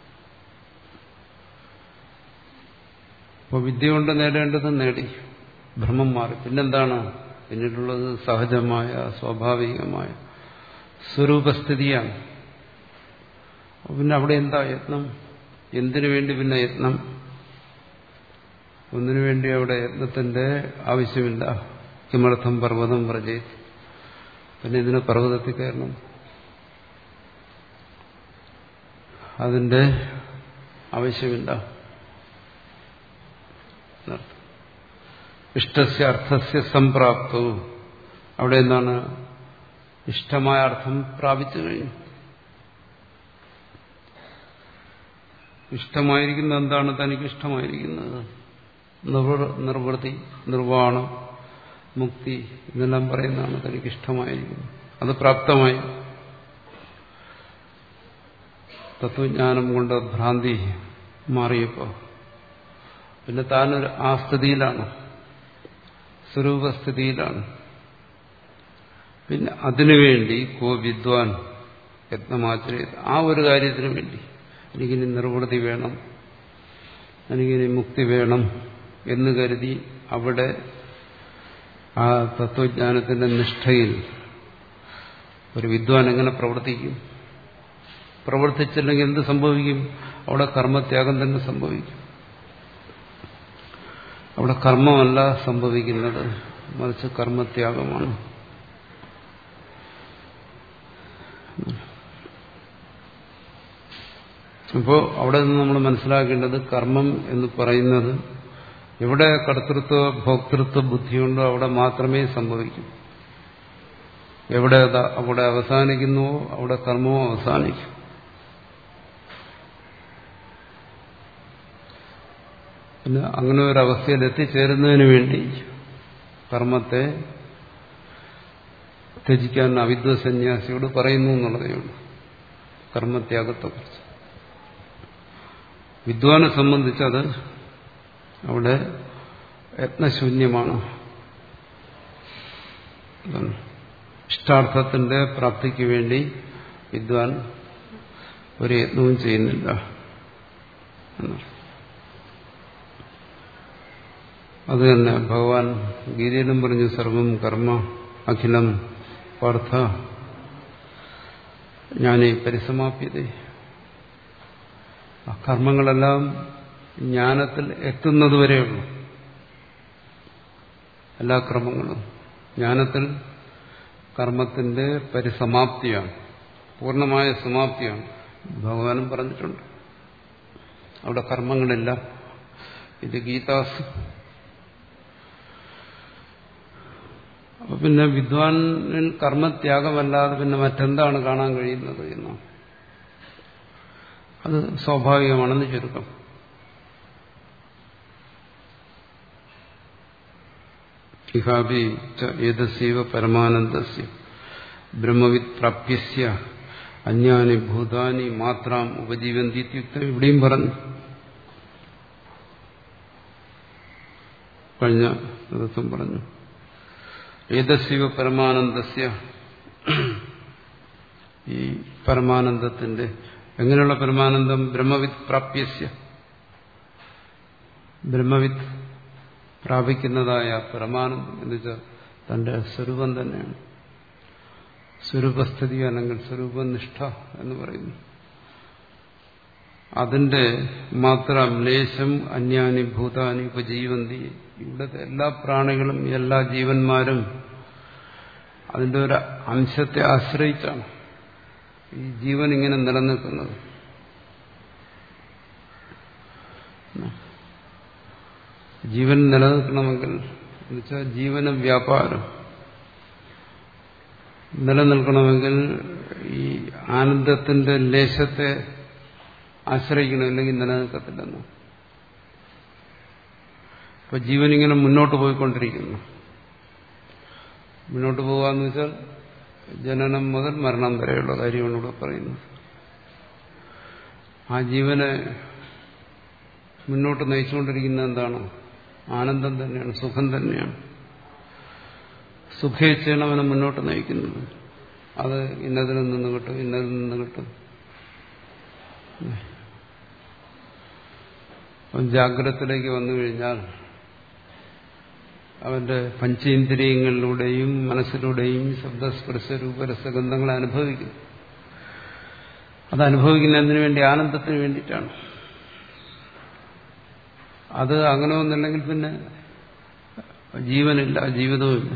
അപ്പോൾ വിദ്യ കൊണ്ട് നേടേണ്ടത് നേടി, ഭ്രമം മാറി. പിന്നെന്താണ് പിന്നീടുള്ളത്? സഹജമായ സ്വാഭാവികമായ സ്വരൂപസ്ഥിതിയാണ്. പിന്നെ അവിടെ എന്താ യത്നം? എന്തിനു വേണ്ടി പിന്നെ യത്നം? ഒന്നിനു വേണ്ടി അവിടെ യത്നത്തിന്റെ ആവശ്യമില്ല. കിമർത്ഥം പർവ്വതം പ്രചേത്, പിന്നെ ഇതിന് പർവ്വതത്തിൽ കയറണം, അതിന്റെ ആവശ്യമില്ല. ഇഷ്ടസ്യ അർത്ഥസ്യ സംപ്രാപ്തവും, അവിടെ എന്താണ്? ഇഷ്ടമായ അർത്ഥം പ്രാപിച്ചു കഴിഞ്ഞു. ഇഷ്ടമായിരിക്കുന്നത് എന്താണ്? തനിക്ക് ഇഷ്ടമായിരിക്കുന്നത് നിർവൃത്തി, നിർവ്വാണം, മുക്തി എന്നെല്ലാം പറയുന്നതാണ് തനിക്ക് ഇഷ്ടമായിരിക്കുന്നത്. അത് പ്രാപ്തമായി. തത്വജ്ഞാനം കൊണ്ട് ഭ്രാന്തി മാറിയപ്പോൾ പിന്നെ താനൊരു ആ സ്ഥിതിയിലാണ്, സ്വരൂപസ്ഥിതിയിലാണ്. പിന്നെ അതിനുവേണ്ടി കോ വിദ്വാൻ യത്നമാചരിത, ആ ഒരു കാര്യത്തിനു വേണ്ടി എനിക്കിനി നിർവൃതി വേണം, എനിക്കിനി മുക്തി വേണം എന്ന് കരുതി അവിടെ ആ തത്വജ്ഞാനത്തിന്റെ നിഷ്ഠയിൽ ഒരു വിദ്വാൻ എങ്ങനെ പ്രവർത്തിക്കും? പ്രവർത്തിച്ചില്ലെങ്കിൽ എന്ത് സംഭവിക്കും? അവിടെ കർമ്മത്യാഗം തന്നെ സംഭവിക്കും. അവിടെ കർമ്മമല്ല സംഭവിക്കുന്നത്, മറിച്ച് കർമ്മത്യാഗമാണ്. അപ്പോൾ അവിടെ നിന്ന് നമ്മൾ മനസ്സിലാക്കേണ്ടത് കർമ്മം എന്ന് പറയുന്നത് എവിടെ കർത്തൃത്വ ഭോക്തൃത്വ ബുദ്ധിയുണ്ടോ അവിടെ മാത്രമേ സംഭവിക്കൂ. എവിടെ അവിടെ അവസാനിക്കുന്നുവോ അവിടെ കർമ്മവും അവസാനിക്കും. പിന്നെ അങ്ങനെ ഒരു അവസ്ഥയിൽ എത്തിച്ചേരുന്നതിന് വേണ്ടി കർമ്മത്തെ ത്യജിക്കാൻ അവിദ്വ സന്യാസിയോട് പറയുന്നു എന്നുള്ളതേ ഉള്ളൂ, കർമ്മത്യാഗത്തെക്കുറിച്ച്. വിദ്വാനെ സംബന്ധിച്ചത് അവിടെ യത്നശൂന്യമാണ്. ഇഷ്ടാർത്ഥത്തിന്റെ പ്രാപ്തിക്ക് വേണ്ടി വിദ്വാൻ ഒരു യത്നവും ചെയ്യുന്നില്ല എന്നാണ്. അത് തന്നെ ഭഗവാൻ ഗീതയിലും പറഞ്ഞു, സർവം കർമ്മ അഖിലം പാർത്ഥ ജ്ഞാനേ പരിസമാപ്യതേ. ആ കർമ്മങ്ങളെല്ലാം ജ്ഞാനത്തിൽ എത്തുന്നതുവരെയുള്ളൂ. എല്ലാ കർമ്മങ്ങളും ജ്ഞാനത്തിൽ കർമ്മത്തിന്റെ പരിസമാപ്തിയാണ്, പൂർണ്ണമായ സമാപ്തിയാണ്. ഭഗവാനും പറഞ്ഞിട്ടുണ്ട് അവിടെ കർമ്മങ്ങളില്ല. ഇത് ഗീതാസ്. അപ്പൊ പിന്നെ വിദ്വാനിൽ കർമ്മത്യാഗമല്ലാതെ പിന്നെ മറ്റെന്താണ് കാണാൻ കഴിയുന്നത് എന്നാണ്. അത് സ്വാഭാവികമാണെന്ന് ചുരുക്കം. ഇഹാബി ഏതസ്യവ പരമാനന്ദസ്യ ബ്രഹ്മവിത് പ്രാപ്യസ്യ അന്യാനി ഭൂതാനി മാത്രം ഉപജീവന്തി ഇത്യുക്തം. ഇവിടെയും പറഞ്ഞു, കഴിഞ്ഞ ദിവസം പറഞ്ഞു. ഏതസ്യവ പരമാനന്ദസ്യ, ഈ പരമാനന്ദത്തിന്റെ എങ്ങനെയുള്ള പരമാനന്ദം? ബ്രഹ്മവിത് പ്രാപ്യസ്യ, ബ്രഹ്മവിത് പ്രാപിക്കുന്നതായ പരമാനന്ദം എന്ന് വെച്ചാൽ തന്റെ സ്വരൂപം തന്നെയാണ്. സ്വരൂപസ്ഥിതി അല്ലെങ്കിൽ സ്വരൂപനിഷ്ഠ എന്ന് പറയുന്നു. അതിന്റെ മാത്രം ലേശം അന്യാനി ഭൂതാനി ഉപജീവന്തി. ഇവിടുത്തെ എല്ലാ പ്രാണികളും എല്ലാ ജീവന്മാരും അതിന്റെ ഒരു അംശത്തെ ആശ്രയിച്ചാണ് ഈ ജീവൻ ഇങ്ങനെ നിലനിൽക്കുന്നത്. ജീവൻ നിലനിൽക്കണമെങ്കിൽ എന്നുവെച്ചാൽ ജീവന വ്യാപാരം നിലനിൽക്കണമെങ്കിൽ ഈ ആനന്ദത്തിന്റെ ലേശത്തെ ആശ്രയിക്കണം, ഇല്ലെങ്കിൽ നിലനിൽക്കത്തില്ലെന്ന്. ഇപ്പൊ ജീവൻ ഇങ്ങനെ മുന്നോട്ട് പോയിക്കൊണ്ടിരിക്കുന്നു. മുന്നോട്ട് പോകാന്ന് വെച്ചാൽ ജനനം മുതൽ മരണം വരെയുള്ള കാര്യമാണ് ഇവിടെ പറയുന്നത്. ആ ജീവനെ മുന്നോട്ട് നയിച്ചുകൊണ്ടിരിക്കുന്നത് എന്താണ്? ആനന്ദം തന്നെയാണ്, സുഖം തന്നെയാണ്. സുഖേച്ഛയാണ് അവനെ മുന്നോട്ട് നയിക്കുന്നത്. അത് ഇന്നതിൽ നിന്ന് കിട്ടും, ഇന്നതിൽ നിന്ന് കിട്ടും. അവൻ ജാഗ്രതത്തിലേക്ക് വന്നു കഴിഞ്ഞാൽ അവന്റെ പഞ്ചേന്ദ്രിയങ്ങളിലൂടെയും മനസ്സിലൂടെയും ശബ്ദസ്പർശ രൂപരസഗന്ധങ്ങളെ അനുഭവിക്കും. അത് അനുഭവിക്കുന്നതിന് വേണ്ടി, ആനന്ദത്തിന് വേണ്ടിയിട്ടാണ്. അത് അങ്ങനെ ഒന്നുണ്ടെങ്കിൽ പിന്നെ ജീവനില്ല, ജീവിതവുമില്ല.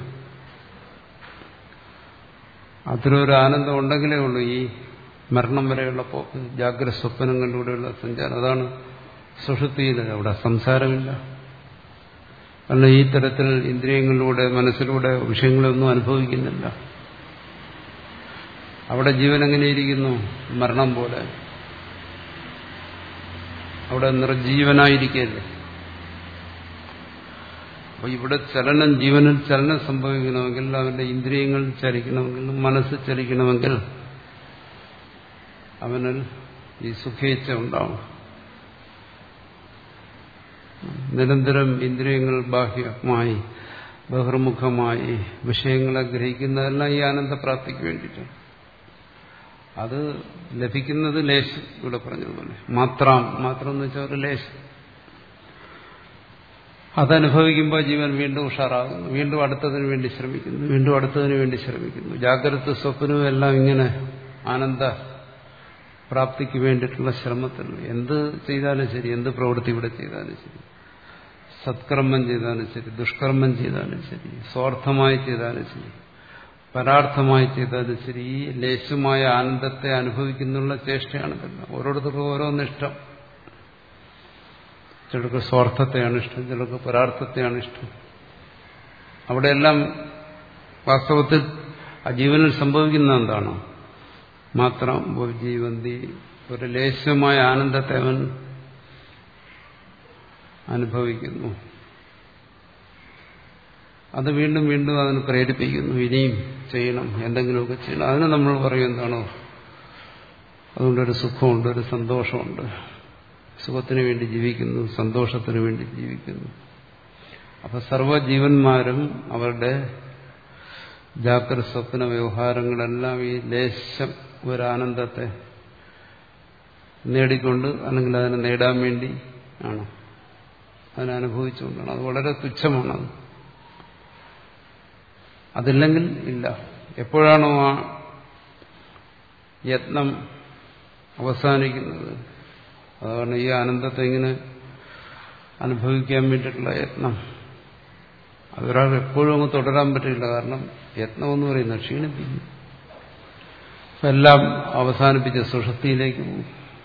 അത്തരമൊരു ആനന്ദം ഉണ്ടെങ്കിലേ ഉള്ളൂ ഈ മരണം വരെയുള്ള പോക്ക്, ജാഗ്രത സ്വപ്നങ്ങളിലൂടെയുള്ള സഞ്ചാരം. അതാണ് സുഷുപ്തിയിൽ. അവിടെ സംസാരമില്ല. കാരണം ഈ തരത്തിൽ ഇന്ദ്രിയങ്ങളിലൂടെ മനസ്സിലൂടെ വിഷയങ്ങളൊന്നും അനുഭവിക്കുന്നില്ല. അവിടെ ജീവൻ എങ്ങനെയിരിക്കുന്നു? മരണം പോലെ. അവിടെ നിർജീവനായിരിക്കല്ലേ. അപ്പൊ ഇവിടെ ചലനം, ജീവനിൽ ചലനം സംഭവിക്കണമെങ്കിൽ, അവന്റെ ഇന്ദ്രിയങ്ങൾ ചലിക്കണമെങ്കിൽ, മനസ്സ് ചലിക്കണമെങ്കിൽ അവനിൽ ഈ സുഖേച്ഛ ഉണ്ടാവും. നിരന്തരം ഇന്ദ്രിയങ്ങൾ ബാഹ്യമായി ബഹിർമുഖമായി വിഷയങ്ങളെ ഗ്രഹിക്കുന്നതെല്ലാം ഈ ആനന്ദപ്രാപ്തിക്ക് വേണ്ടിയിട്ടാണ്. അത് ലഭിക്കുന്നത് ലേശം, ഇവിടെ പറഞ്ഞതുപോലെ മാത്രം മാത്രം എന്ന് വെച്ചാൽ ഒരു ലേശം. അതനുഭവിക്കുമ്പോൾ ജീവൻ വീണ്ടും ഉഷാറാകുന്നു, വീണ്ടും അടുത്തതിനു വേണ്ടി ശ്രമിക്കുന്നു, വീണ്ടും അടുത്തതിനു വേണ്ടി ശ്രമിക്കുന്നു. ജാഗ്രത സ്വപ്നവും എല്ലാം ഇങ്ങനെ ആനന്ദ പ്രാപ്തിക്ക് വേണ്ടിയിട്ടുള്ള ശ്രമത്തിൽ എന്ത് ചെയ്താലും ശരി, എന്ത് പ്രവൃത്തി ഇവിടെ ചെയ്താലും ശരി, സത്കർമ്മം ചെയ്താലും ശരി, ദുഷ്കർമ്മം ചെയ്താലും ശരി, സ്വാർത്ഥമായി ചെയ്താലും ശരി, പരാർത്ഥമായി ചെയ്താലും ശരി, ഈ ലേശമായ ആനന്ദത്തെ അനുഭവിക്കുന്നുള്ള ചേഷ്ടയാണിതല്ല. ഓരോരുത്തർക്കും ഓരോന്നിഷ്ടം. ചിലർക്ക് സ്വാർത്ഥത്തെയാണ് ഇഷ്ടം, ചിലർക്ക് പരാർത്ഥത്തെയാണ് ഇഷ്ടം. അവിടെയെല്ലാം വാസ്തവത്തിൽ ആ ജീവനിൽ സംഭവിക്കുന്ന എന്താണ്? മാത്രം ജീവന്തി ഒരു ലേശമായ ആനന്ദത്തെ അവൻ അനുഭവിക്കുന്നു. അത് വീണ്ടും വീണ്ടും അതിന് പ്രേരിപ്പിക്കുന്നു, ഇനിയും ചെയ്യണം, എന്തെങ്കിലുമൊക്കെ ചെയ്യണം. അതിന് നമ്മൾ പറയും എന്താണോ, അതുകൊണ്ടൊരു സുഖമുണ്ട്, ഒരു സന്തോഷമുണ്ട്. സുഖത്തിന് വേണ്ടി ജീവിക്കുന്നു, സന്തോഷത്തിന് വേണ്ടി ജീവിക്കുന്നു. അപ്പൊ സർവ്വജീവന്മാരും അവരുടെ ജാഗ്രത സ്വപ്ന വ്യവഹാരങ്ങളെല്ലാം ഈ ലേശം ഒരാനന്ദത്തെ നേടിക്കൊണ്ട്, അല്ലെങ്കിൽ അതിനെ നേടാൻ വേണ്ടി ആണ്, അതിനനുഭവിച്ചുകൊണ്ടാണ്. അത് വളരെ തുച്ഛമാണത്. അതില്ലെങ്കിൽ ഇല്ല. എപ്പോഴാണോ ആ യത്നം അവസാനിക്കുന്നത്, അതാണ് ഈ ആനന്ദത്തെ ഇങ്ങനെ അനുഭവിക്കാൻ വേണ്ടിയിട്ടുള്ള യത്നം, അതൊരാൾ എപ്പോഴും അങ്ങ് തുടരാൻ പറ്റില്ല. കാരണം യത്നമെന്ന് പറയുന്നത് ക്ഷീണിപ്പിക്കും. എല്ലാം അവസാനിപ്പിച്ച് സുഷുപ്തിയിലേക്ക് പോകും.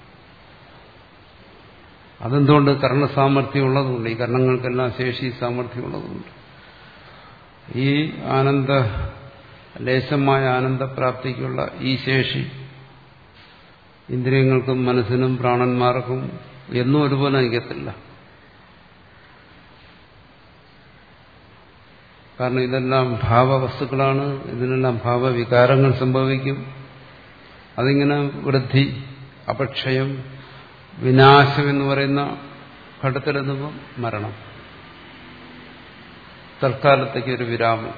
അതെന്തുകൊണ്ട്? കർണസാമർഥ്യം ഉള്ളതുകൊണ്ട്, ഈ കർണങ്ങൾക്കെല്ലാം ശേഷി സാമർഥ്യമുള്ളതുകൊണ്ട്. ഈ ആനന്ദ ലേശമായ ആനന്ദപ്രാപ്തിക്കുള്ള ഈ ശേഷി ഇന്ദ്രിയങ്ങൾക്കും മനസ്സിനും പ്രാണന്മാർക്കും എന്നും ഒരുപോലെ നിൽക്കത്തില്ല. കാരണം ഇതെല്ലാം ഭാവവസ്തുക്കളാണ്, ഇതിനെല്ലാം ഭാവവികാരങ്ങൾ സംഭവിക്കും. അതിങ്ങനെ വൃദ്ധി, അപക്ഷയം, വിനാശം എന്ന് പറയുന്ന ഘട്ടത്തിലെത്തുമ്പോൾ മരണം. തൽക്കാലത്തേക്ക് ഒരു വിരാമം,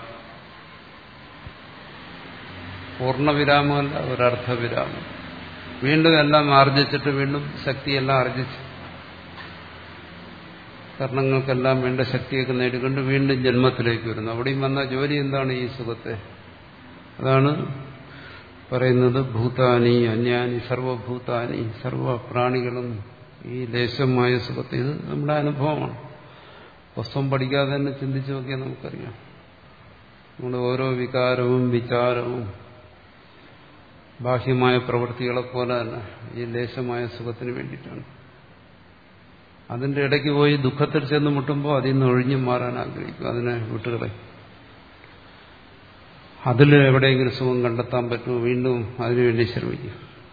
പൂർണ്ണവിരാമമല്ല, ഒരർത്ഥവിരാമം. വീണ്ടും എല്ലാം ആർജിച്ചിട്ട് വീണ്ടും ശക്തിയെല്ലാം ആർജിച്ച് കർണങ്ങൾക്കെല്ലാം വേണ്ട ശക്തിയൊക്കെ നേടിക്കൊണ്ട് വീണ്ടും ജന്മത്തിലേക്ക് വരുന്നു. അവിടെയും വന്ന ജോലി എന്താണ്? ഈ സുഖത്തെ. അതാണ് പറയുന്നത് ഭൂതാനി അന്യാനി സർവഭൂതാനി, സർവ പ്രാണികളും ഈ ലേശമായ സുഖത്തെ. ഇത് നമ്മുടെ അനുഭവമാണ്. പുസ്തകം പഠിക്കാതെ തന്നെ ചിന്തിച്ചു നോക്കിയാൽ നമുക്കറിയാം. നമ്മുടെ ഓരോ വികാരവും വിചാരവും ബാഹ്യമായ പ്രവൃത്തികളെ പോലെ തന്നെ ഈ ലേശമായ സുഖത്തിന് വേണ്ടിയിട്ടാണ്. അതിന്റെ ഇടയ്ക്ക് പോയി ദുഃഖത്തിൽ ചെന്ന് മുട്ടുമ്പോൾ അതിൽ നിന്ന് ഒഴിഞ്ഞു മാറാൻ ആഗ്രഹിക്കും, അതിനെ വിട്ടുകളെ. അതിൽ എവിടെയെങ്കിലും സുഖം കണ്ടെത്താൻ പറ്റുമോ വീണ്ടും അതിനുവേണ്ടി ശ്രമിക്കും.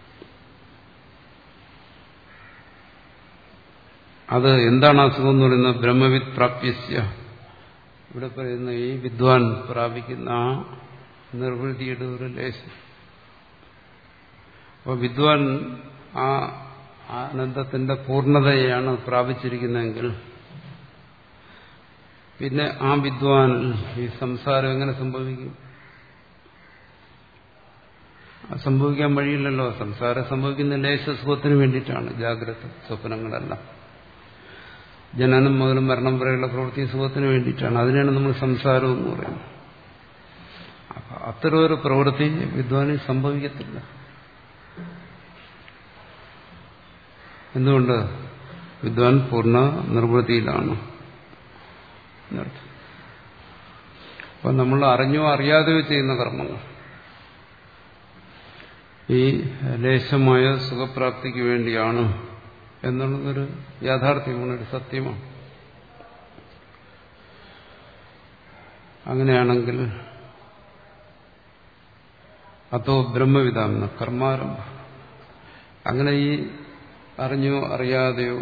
അത് എന്താണ് ആ സുഖം എന്ന് പറയുന്നത്? ബ്രഹ്മവിദ് പ്രാപ്യസ്യ, ഇവിടെ പറയുന്ന ഈ വിദ്വാൻ പ്രാപിക്കുന്ന ആ നിർവൃതിയുടെ ഒരു ലേശം. അപ്പോൾ വിദ്വാൻ ആ ആനന്ദത്തിന്റെ പൂർണ്ണതയാണ് പ്രാപിച്ചിരിക്കുന്നതെങ്കിൽ പിന്നെ ആ വിദ്വാൻ ഈ സംസാരം എങ്ങനെ സംഭവിക്കും? സംഭവിക്കാൻ വഴിയില്ലല്ലോ. സംസാരം സംഭവിക്കുന്ന ലേശ സുഖത്തിന് വേണ്ടിയിട്ടാണ് ജാഗ്രത സ്വപ്നങ്ങളെല്ലാം. ജനനം മുതൽ മരണം വരെയുള്ള പ്രവൃത്തി സുഖത്തിന് വേണ്ടിയിട്ടാണ്. അതിനാണ് നമ്മൾ സംസാരം എന്ന് പറയുന്നത്. അപ്പൊ അത്തരം ഒരു പ്രവൃത്തി വിദ്വാനിൽ സംഭവിക്കത്തില്ല. എന്തുകൊണ്ട്? വിദ്വാൻ പൂർണ്ണ നിർവൃതിയിലാണ് എന്നർത്ഥം. അപ്പൊ നമ്മൾ അറിഞ്ഞോ അറിയാതെയോ ചെയ്യുന്ന കർമ്മങ്ങൾ ഈ ലേശമായ സുഖപ്രാപ്തിക്ക് വേണ്ടിയാണ് എന്നുള്ളതൊരു യാഥാർത്ഥ്യമാണ്, ഒരു സത്യമാണ്. അങ്ങനെയാണെങ്കിൽ അതോ ബ്രഹ്മവിധാമെന്ന കർമാരംഭം. അങ്ങനെ ഈ അറിഞ്ഞോ അറിയാതെയോ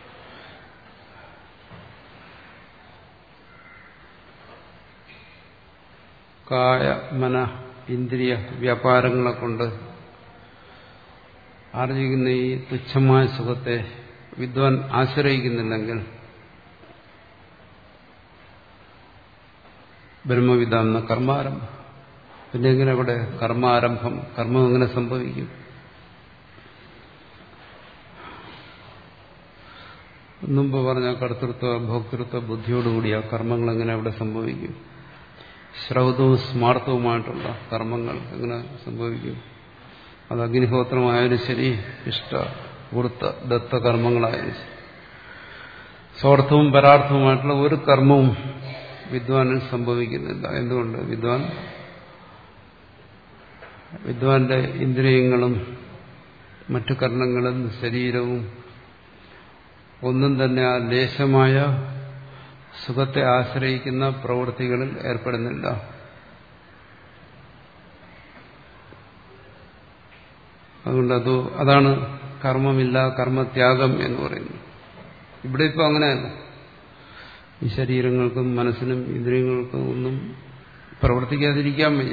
കായ മന ഇന്ദ്രിയ വ്യാപാരങ്ങളെ കൊണ്ട് ആർജിക്കുന്ന ഈ തുച്ഛമായ സുഖത്തെ വിദ്വാൻ ആശ്രയിക്കുന്നില്ലെങ്കിൽ ബ്രഹ്മവിദാം എന്ന കർമാരംഭം. പിന്നെ എങ്ങനെ ഇവിടെ കർമാരംഭം, കർമ്മം എങ്ങനെ സംഭവിക്കും? മുമ്പ് പറഞ്ഞ കർത്തൃത്വ ഭോക്തൃത്വ ബുദ്ധിയോടുകൂടി ആ കർമ്മങ്ങൾ എങ്ങനെ അവിടെ സംഭവിക്കും? ശ്രൗതവും സ്മാർത്ഥവുമായിട്ടുള്ള കർമ്മങ്ങൾ എങ്ങനെ സംഭവിക്കും? അത് അഗ്നിഹോത്രമായാലും ശരി, ഇഷ്ട വൃത്ത ദത്ത കർമ്മങ്ങളായാലും ശരി, സ്വാർത്ഥവും പരാർത്ഥവുമായിട്ടുള്ള ഒരു കർമ്മവും വിദ്വാനിൽ സംഭവിക്കുന്നില്ല. എന്തുകൊണ്ട്? വിദ്വാൻ വിദ്വാന്റെ ഇന്ദ്രിയങ്ങളും മറ്റു കർണങ്ങളും ശരീരവും ഒന്നും തന്നെ ആ ലേശമായ സുഖത്തെ ആശ്രയിക്കുന്ന പ്രവൃത്തികളിൽ ഏർപ്പെടുന്നില്ല. അതുകൊണ്ട് അത് അതാണ് കർമ്മമില്ല, കർമ്മത്യാഗം എന്ന് പറയുന്നത്. ഇവിടെ ഇപ്പോൾ അങ്ങനെയല്ല. ഈ ശരീരങ്ങൾക്കും മനസ്സിനും ഇന്ദ്രിയങ്ങൾക്കും ഒന്നും പ്രവർത്തിക്കാതിരിക്കാൻ വയ്യ.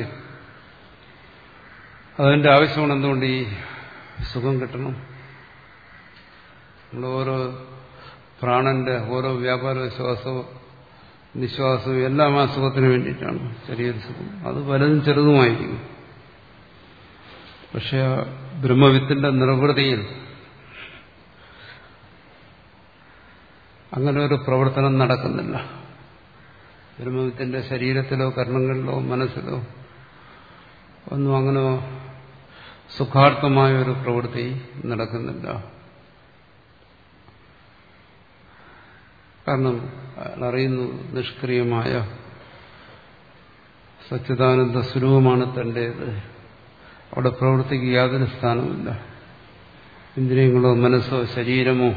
അതിന്റെ ആവശ്യമാണ്. എന്തുകൊണ്ട്? ഈ സുഖം കിട്ടണം. നമ്മൾ ഓരോ പ്രാണന്റെ ഓരോ വ്യാപാര ശ്വാസവും നിശ്വാസവും എല്ലാം ആ സുഖത്തിന് വേണ്ടിയിട്ടാണ്. ചെറിയ സുഖം അത് വലുതും ചെറുതുമായിരിക്കും. പക്ഷെ ബ്രഹ്മവിത്തിന്റെ നിർവൃതിയിൽ അങ്ങനെ ഒരു പ്രവർത്തനം നടക്കുന്നില്ല. ബ്രഹ്മവിത്തിന്റെ ശരീരത്തിലോ കർണങ്ങളിലോ മനസ്സിലോ ഒന്നും അങ്ങനെ സുഖാർത്ഥമായ ഒരു പ്രവൃത്തി നടക്കുന്നില്ല. കാരണം അറിയുന്നു നിഷ്ക്രിയമായ സച്ചിദാനന്ദ സ്വരൂപമാണ് തന്റേത്. അവിടെ പ്രവൃത്തിക്ക് യാതൊരു സ്ഥാനമില്ല. ഇന്ദ്രിയങ്ങളോ മനസ്സോ ശരീരമോ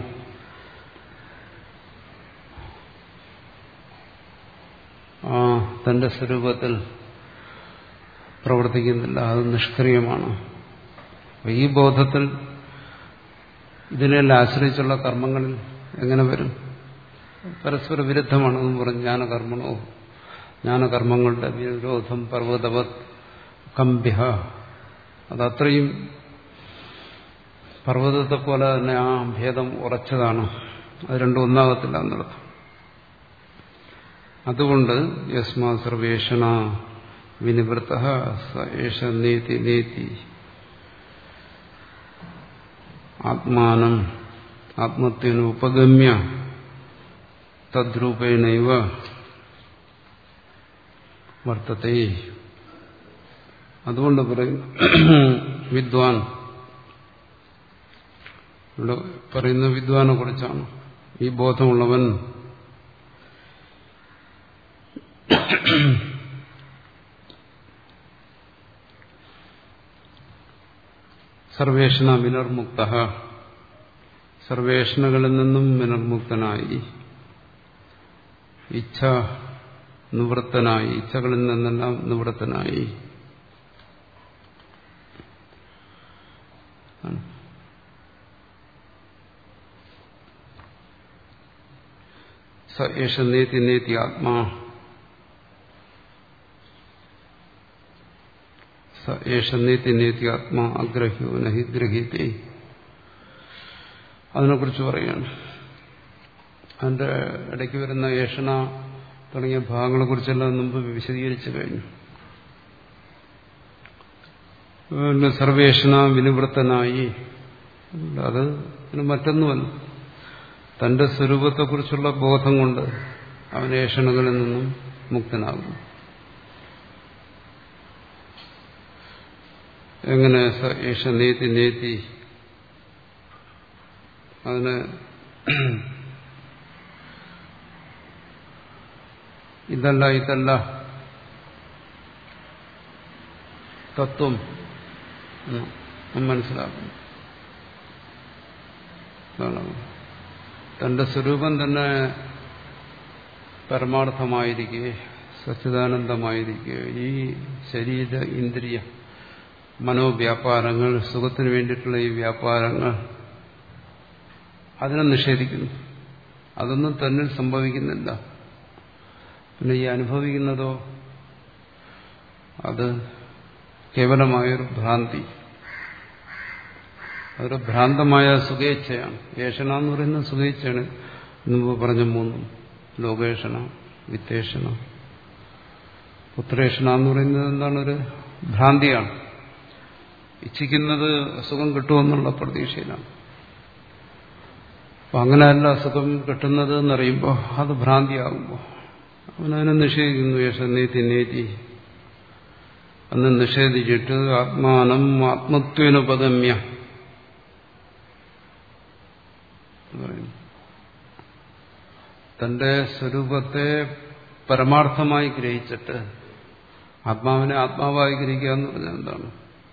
ആ തന്റെ സ്വരൂപത്തിൽ പ്രവർത്തിക്കുന്നില്ല. അത് നിഷ്ക്രിയമാണ്. ഈ ബോധത്തിൽ ഇതിനെല്ലാം ആശ്രയിച്ചുള്ള കർമ്മങ്ങളിൽ എങ്ങനെ വരും? പരസ്പര വിരുദ്ധമാണെന്നും പറഞ്ഞു. ജ്ഞാനകർമ്മണോ, ജ്ഞാനകർമ്മങ്ങളുടെ വിരോധം പർവ്വതവത് കമ്പ്യ. അതത്രയും പർവ്വതത്തെ പോലെ തന്നെ ആ ഭേദം ഉറച്ചതാണ്. അത് രണ്ടും ഒന്നാകത്തില്ല എന്നർത്ഥം. അതുകൊണ്ട് യസ്മാ സർവേഷണ വിനിവൃത്ത സേഷ നേതി നേതി ആത്മാനം ആത്മത്വന് ഉപഗമ്യ തദ്രൂപേണൈവ വർത്തത്തെ. അതുകൊണ്ട് പറയും വിദ്വാൻ, ഇവിടെ പറയുന്ന വിദ്വാനെ കുറിച്ചാണ്. ഈ ബോധമുള്ളവൻ സർവേഷണ വിനിർമുക്ത, സർവേഷണകളിൽ നിന്നും വിനിർമുക്തനായി, ഇച്ഛ നിവൃത്തനായി, ഇച്ഛകളിൽ നിന്നെല്ലാം നിവൃത്തനായി. സ ഏഷ നേതി നേതി ആത്മാ, സ ഏഷ നേതി നേതി ആത്മാ അഗ്രഹ്യോ നഹി ഗ്രഹീതേ. അതിനെക്കുറിച്ച് പറയുകയാണ്. അതിന്റെ ഇടയ്ക്ക് വരുന്ന ഏഷണ തുടങ്ങിയ ഭാഗങ്ങളെ കുറിച്ചെല്ലാം മുമ്പ് വിശദീകരിച്ചു കഴിഞ്ഞു. സർവേഷണ വിനിവൃത്തനായി, അത് മറ്റൊന്നുമല്ല, തന്റെ സ്വരൂപത്തെക്കുറിച്ചുള്ള ബോധം കൊണ്ട് അവൻ ഏഷണകളിൽ നിന്നും മുക്തനാകുന്നു. എങ്ങനെ? സ ഏഷ നേതി നേതി, അതിന് ഇതല്ല ഇതല്ല തത്വം മനസ്സിലാക്കുന്നു. തന്റെ സ്വരൂപം തന്നെ പരമാർത്ഥമായിരിക്കെ, സച്ചിദാനന്ദമായിരിക്കെ, ഈ ശരീര ഇന്ദ്രിയ മനോവ്യാപാരങ്ങൾ, സുഖത്തിന് വേണ്ടിയിട്ടുള്ള ഈ വ്യാപാരങ്ങൾ, അതിനെ നിഷേധിക്കുന്നു. അതൊന്നും തന്നിൽ സംഭവിക്കുന്നില്ല. പിന്നെ ഈ അനുഭവിക്കുന്നതോ അത് കേവലമായൊരു ഭ്രാന്തി, അതൊരു ഭ്രാന്തമായ സുഖേച്ഛയാണ്. ഏഷണ എന്ന് പറയുന്നത് സുഖേച്ഛയാണ്. മുമ്പ് പറഞ്ഞ മൂന്നും, ലോകേഷണ, വിത്തേഷണ, പുത്രേഷണ എന്ന് പറയുന്നത് എന്താണ്? ഒരു ഭ്രാന്തിയാണ്. ഇച്ഛിക്കുന്നത് സുഖം കിട്ടുമെന്നുള്ള പ്രതീക്ഷയിലാണ്. അപ്പം അങ്ങനെയല്ല സുഖം കിട്ടുന്നത് എന്നറിയുമ്പോൾ അത് ഭ്രാന്തിയാകുമ്പോൾ അവനതിനെ നിഷേധിക്കുന്നു. യേശ നേതി നേതി അന്ന് നിഷേധിച്ചിട്ട് ആത്മാനം ആത്മത്വനുപഗമ്യ പറയുന്നു. തന്റെ സ്വരൂപത്തെ പരമാർത്ഥമായി ഗ്രഹിച്ചിട്ട്, ആത്മാവിനെ ആത്മാവായി ഗ്രഹിക്കുക എന്ന് പറഞ്ഞാൽ എന്താണ്?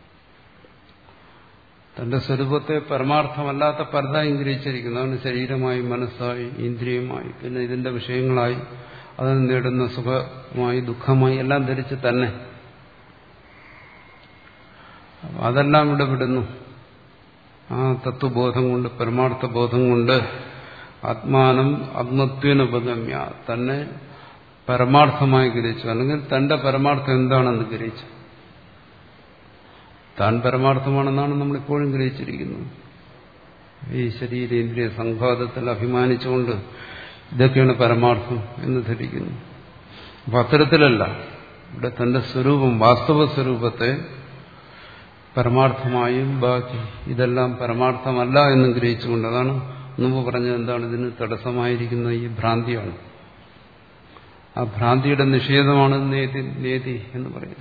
തന്റെ സ്വരൂപത്തെ പരമാർത്ഥമല്ലാത്ത പലതായും ഗ്രഹിച്ചിരിക്കുന്നതാണ്. ശരീരമായി, മനസ്സായി, ഇന്ദ്രിയമായി, പിന്നെ ഇതിന്റെ വിഷയങ്ങളായി, അതിന് നേടുന്ന സുഖമായി, ദുഃഖമായി എല്ലാം ധരിച്ച് തന്നെ അതെല്ലാം ഇവിടെ വിടുന്നു. ആ തത്വബോധം കൊണ്ട്, പരമാർത്ഥ ബോധം കൊണ്ട് ആത്മാനം ആത്മത്വനുപഗമ്യ തന്നെ പരമാർത്ഥമായി ഗ്രഹിച്ചു, അല്ലെങ്കിൽ തന്റെ പരമാർത്ഥം എന്താണെന്ന് ഗ്രഹിച്ചു. താൻ പരമാർത്ഥമാണെന്നാണ് നമ്മളിപ്പോഴും ഗ്രഹിച്ചിരിക്കുന്നത്. ഈ ശരീരേന്ദ്രിയ സംഘാതത്തിൽ അഭിമാനിച്ചുകൊണ്ട് ഇതൊക്കെയാണ് പരമാർത്ഥം എന്ന് ധരിക്കുന്നു. അപ്പൊ അത്തരത്തിലല്ല, ഇവിടെ തന്റെ സ്വരൂപം, വാസ്തവ സ്വരൂപത്തെ പരമാർത്ഥമായും ബാക്കി ഇതെല്ലാം പരമാർത്ഥമല്ല എന്നും ഗ്രഹിച്ചുകൊണ്ട്, അതാണ് മുമ്പ് പറഞ്ഞത് എന്താണ് ഇതിന് തടസ്സമായിരിക്കുന്ന ഈ ഭ്രാന്തിയാണ്. ആ ഭ്രാന്തിയുടെ നിഷേധമാണ് നേതി നേതി എന്ന് പറയുന്നത്.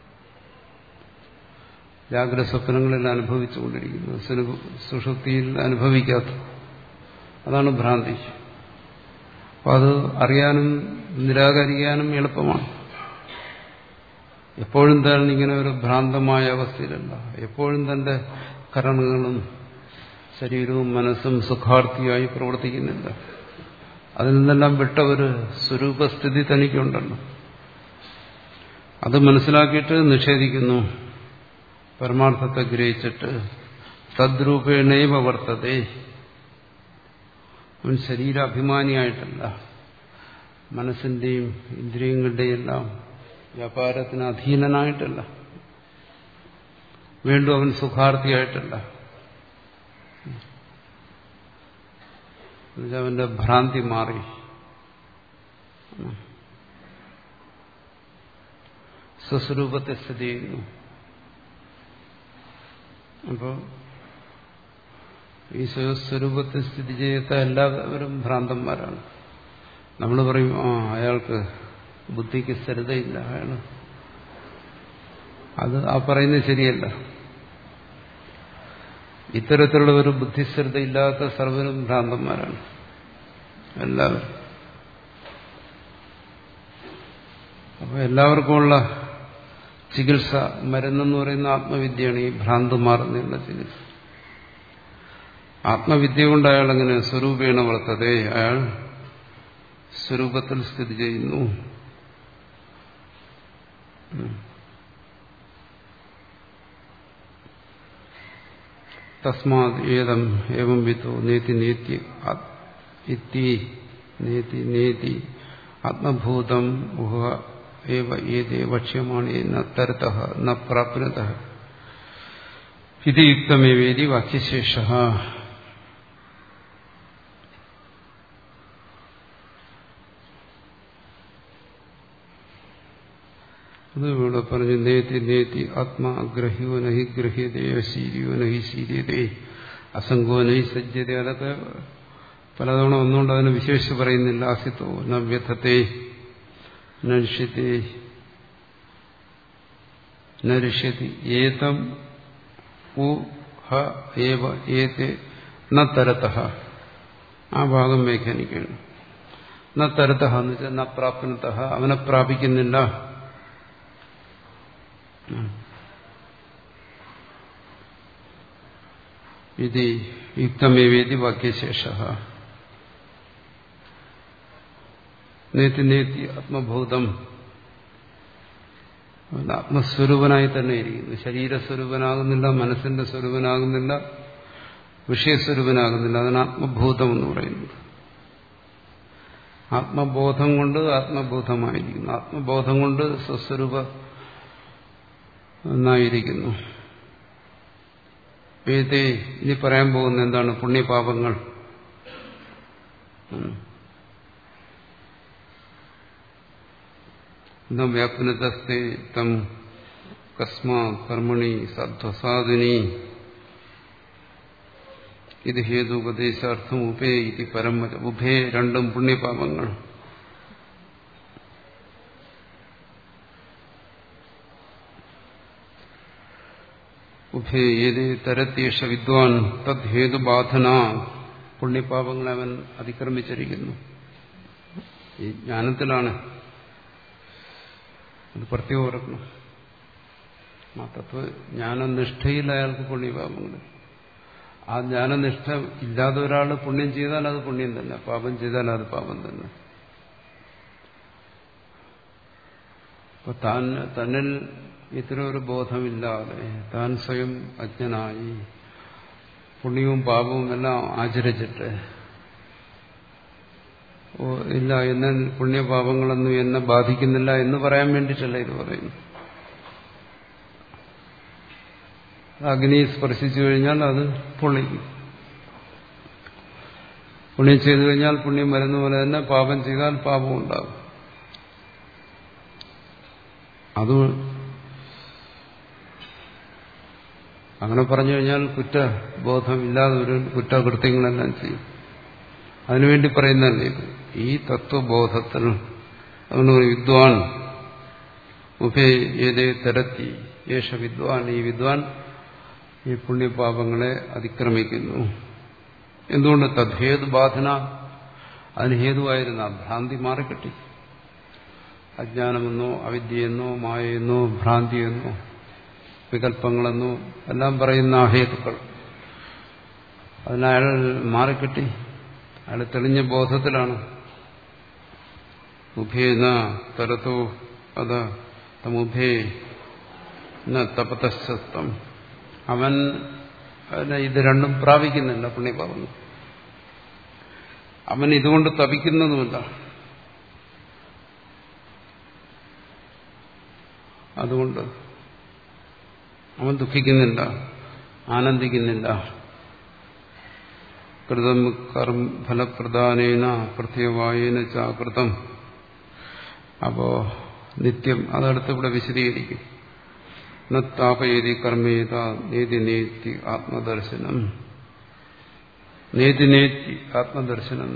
ജാഗ്രത സ്വപ്നങ്ങളിൽ അനുഭവിച്ചുകൊണ്ടിരിക്കുന്നത്, സുഷുപ്തിയിൽ അനുഭവിക്കാത്ത, അതാണ് ഭ്രാന്തി. അപ്പം അത് അറിയാനും നിരാകരിക്കാനും എളുപ്പമാണ്. എപ്പോഴും തന്നെ ഇങ്ങനെ ഒരു ഭ്രാന്തമായ അവസ്ഥയിലല്ല. എപ്പോഴും തന്റെ കരണങ്ങളും ശരീരവും മനസ്സും സുഖാർത്ഥിയായി പ്രവർത്തിക്കുന്നില്ല. അതിൽ നിന്നെല്ലാം വിട്ട ഒരു സ്വരൂപസ്ഥിതി തനിക്കുണ്ടല്ലോ. അത് മനസ്സിലാക്കിയിട്ട് നിഷേധിക്കുന്നു. പരമാർത്ഥത്തെ ഗ്രഹിച്ചിട്ട് തദ്രൂപേണൈവ വർത്തതേ, അവൻ ശരീരാഭിമാനിയായിട്ടല്ല, മനസ്സിന്റെയും ഇന്ദ്രിയങ്ങളുടെയും എല്ലാം വ്യാപാരത്തിന് അധീനനായിട്ടല്ല, വീണ്ടും അവൻ സുഖാർത്ഥിയായിട്ടല്ല. അവന്റെ ഭ്രാന്തി മാറി. സ്വസ്വരൂപത്തെ സ്ഥിതി ചെയ്യുന്നു. അപ്പോൾ ഈ സ്വസ്വരൂപത്തെ സ്ഥിതി ചെയ്യാത്ത എല്ലാവരും ഭ്രാന്തന്മാരാണ്. നമ്മൾ പറയും, ആ അയാൾക്ക് ബുദ്ധിക്ക് സ്ഥിരതയില്ല, അയാൾ അത് ആ പറയുന്നത് ശരിയല്ല. ഇത്തരത്തിലുള്ള ഒരു ബുദ്ധിസ്ഥിരതയില്ലാത്ത സർവരും ഭ്രാന്തന്മാരാണ് എല്ലാവരും. അപ്പൊ എല്ലാവർക്കുമുള്ള ചികിത്സ, മരുന്നെന്ന് പറയുന്ന ആത്മവിദ്യയാണ്. ഈ ഭ്രാന്ത് മാറുന്നതിനുള്ള ചികിത്സ ആത്മവിദ്യ കൊണ്ട് അയാൾ അങ്ങനെ സ്വരൂപേണ വർത്തതേ, അയാൾ സ്വരൂപത്തിൽ സ്ഥിതി ചെയ്യുന്നു. തസ്മാത് ഏതം ഏവം വിത്തോ നേതി നേതി ഇതി നേതി നേതി ആത്മഭൂതം ഊഹ ഏവ ഏതേ വക്ഷ്യമാണേ ന തരതഃ ന പ്രാപ്നുതഃ ഇതി യുക്തമേവേതി വാക്യശേഷഃ. അത് ഇവിടെ പറഞ്ഞു, നേതി നേതി ആത്മാ ഗ്രഹ്യോ നഹി ഗ്രഹ്യതേ, ശീര്യോ നഹി ശീര്യതേ, അസംഗോ നഹി സജ്ജതേ. അതൊക്കെ പലതവണ ഒന്നുകൊണ്ട് അതിനെ വിശേഷിച്ച് പറയുന്നില്ല. ആസിത്തോ ന വ്യഥത്തെ നരിഷ്യത്തെ നരിഷ്യതി ഏതം ഊഹ ഏവ ഏതേ ന തരതഃ. ആ ഭാഗം വ്യാഖ്യാനിക്കുകയാണ്. ന തരതഃ എന്ന് വെച്ചാൽ ന പ്രാപ്നതഃ, അവനെ പ്രാപിക്കുന്നില്ല. ഇത് യുക്തമേവേതി വാക്യശേഷഃ. നേതി നേതി ആത്മഭൂതം, ആത്മസ്വരൂപനായി തന്നെ ഇരിക്കുന്നു. ശരീരസ്വരൂപനാകുന്നില്ല, മനസ്സിന്റെ സ്വരൂപനാകുന്നില്ല, വിഷയസ്വരൂപനാകുന്നില്ല. അതിന് ആത്മഭൂതം എന്ന് പറയുന്നത്. ആത്മബോധം കൊണ്ട് ആത്മബോധമായിരിക്കുന്നു, ആത്മബോധം കൊണ്ട് സ്വസ്വരൂപ എന്നായിരിക്കുന്നു. ഏതേ ഇനി പറയാൻ പോകുന്ന എന്താണ്? പുണ്യപാപങ്ങൾ. ന വ്യാപ്നതസ്തേ തം കസ്മാ കർമ്മണി സദ്വസാദിനി ഇത് ഹേതുപദേശാർത്ഥം ഉഭേ ഇത് പരമ ഉഭേ രണ്ടും പുണ്യപാപങ്ങൾ. ഉഭേ ഏത് തരത്തേഷ വിദ്വാൻ തദ് ഹേതുബാധന പുണ്യപാപങ്ങളെ അവൻ അതിക്രമിച്ചിരിക്കുന്നു. ഈ ജ്ഞാനത്തിലാണ് അത് പ്രത്യേകം ഓർക്കണം. ആ തത്വ ജ്ഞാനനിഷ്ഠയിൽ അയാൾക്ക് പുണ്യപാപങ്ങൾ. ആ ജ്ഞാനനിഷ്ഠ ഇല്ലാതെ ഒരാൾ പുണ്യം ചെയ്താൽ അത് പുണ്യം തന്നെ, പാപം ചെയ്താൽ അത് പാപം തന്നെ. അപ്പൊ താൻ തന്നിൽ ഇത്തരം ഒരു ബോധമില്ലാതെ താൻ സ്വയം അജ്ഞനായി പുണ്യവും പാപവും എല്ലാം ആചരിച്ചിട്ട് ഓ ഇല്ല എന്നാൽ പുണ്യപാപങ്ങളൊന്നും എന്നെ ബാധിക്കുന്നില്ല എന്ന് പറയാൻ വേണ്ടിയിട്ടല്ല ഇത് പറയുന്നു. അഗ്നി സ്പർശിച്ചു കഴിഞ്ഞാൽ അത് പൊള്ളിക്കും. പുണ്യം ചെയ്തു കഴിഞ്ഞാൽ പുണ്യം വരുന്ന പോലെ തന്നെ പാപം ചെയ്താൽ പാപം ഉണ്ടാകും. അത് അങ്ങനെ പറഞ്ഞു കഴിഞ്ഞാൽ കുറ്റബോധം ഇല്ലാതെ ഒരു കുറ്റകൃത്യങ്ങളെല്ലാം ചെയ്യും. അതിനുവേണ്ടി പറയുന്നതല്ലേ ഇത്. ഈ തത്വബോധത്തിൽ അതുകൊണ്ട് വിദ്വാൻ ഉഭേ ഏതേ തരത്തി യേശ വിദ്വാൻ, ഈ വിദ്വാൻ ഈ പുണ്യപാപങ്ങളെ അതിക്രമിക്കുന്നു. എന്തുകൊണ്ട്? തദ്ഹേതു ബാധന, അതിന് ഹേതുവായിരുന്ന ഭ്രാന്തി മാറിക്കിട്ടി. അജ്ഞാനമെന്നോ അവിദ്യയെന്നോ മായയെന്നോ ഭ്രാന്തിയെന്നോ വികല്പങ്ങളെന്നോ എല്ലാം പറയുന്ന ആ ഹേതുക്കൾ അതിനയാൾ മാറിക്കിട്ടി. അയാൾ തെളിഞ്ഞ ബോധത്തിലാണ്. ഉഭേന തരത്തോ അത തമുഭേ ന തപതസ്തം, അവൻ ഇത് രണ്ടും പ്രാപിക്കുന്നില്ല. പുണ്യപാപങ്ങൾ അവൻ ഇതുകൊണ്ട് തപിക്കുന്നതുമില്ല. അതുകൊണ്ട് അവൻ ദുഃഖിക്കുന്നില്ല, ആനന്ദിക്കുന്നില്ല. കൃതം കർമ്മ ഫലപ്രദാനേന പ്രത്യവായേന ചാകൃതം. അപ്പോ നിത്യം അതടുത്ത് ഇവിടെ വിശദീകരിക്കും. നത്താപയേതി കർമ്മേത നേതി നേതി ആത്മദർശനം. നേതി നേതി ആത്മദർശനം.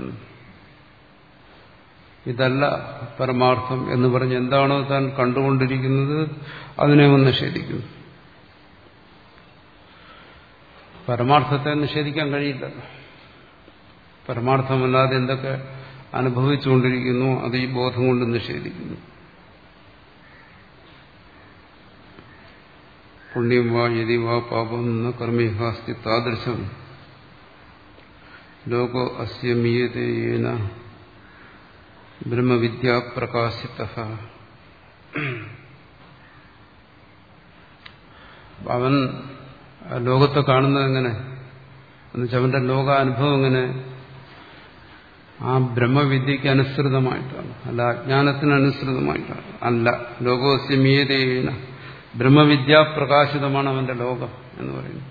ഇതല്ല പരമാർത്ഥം എന്ന് പറഞ്ഞ് എന്താണോ താൻ കണ്ടുകൊണ്ടിരിക്കുന്നത് അതിനെ ഒന്ന് നിഷേധിക്കുന്നു. പരമാർത്ഥത്തെ നിഷേധിക്കാൻ കഴിയില്ല. പരമാർത്ഥമല്ലാതെ എന്തൊക്കെ അനുഭവിച്ചുകൊണ്ടിരിക്കുന്നു അത് ഈ ബോധം കൊണ്ട് നിഷേധിക്കുന്നു. പുണ്യം വാ യതി വാ പാപം ന കർമ്മേഹാസ്തി താദൃശം ലോകോ അസ്യ മീയതേന ബ്രഹ്മവിദ്യാപ്രകാശിതഃ. അവൻ ലോകത്തെ കാണുന്നത് എങ്ങനെ എന്നുവെച്ചാൽ അവന്റെ ലോകാനുഭവം എങ്ങനെ? ആ ബ്രഹ്മവിദ്യക്ക് അനുസൃതമായിട്ടാണ്, അല്ല അജ്ഞാനത്തിന് അനുസൃതമായിട്ടാണ്. അല്ല ലോകോസ്യമീയതേന ബ്രഹ്മവിദ്യാപ്രകാശിതമാണ് അവന്റെ ലോകം എന്ന് പറയുന്നത്.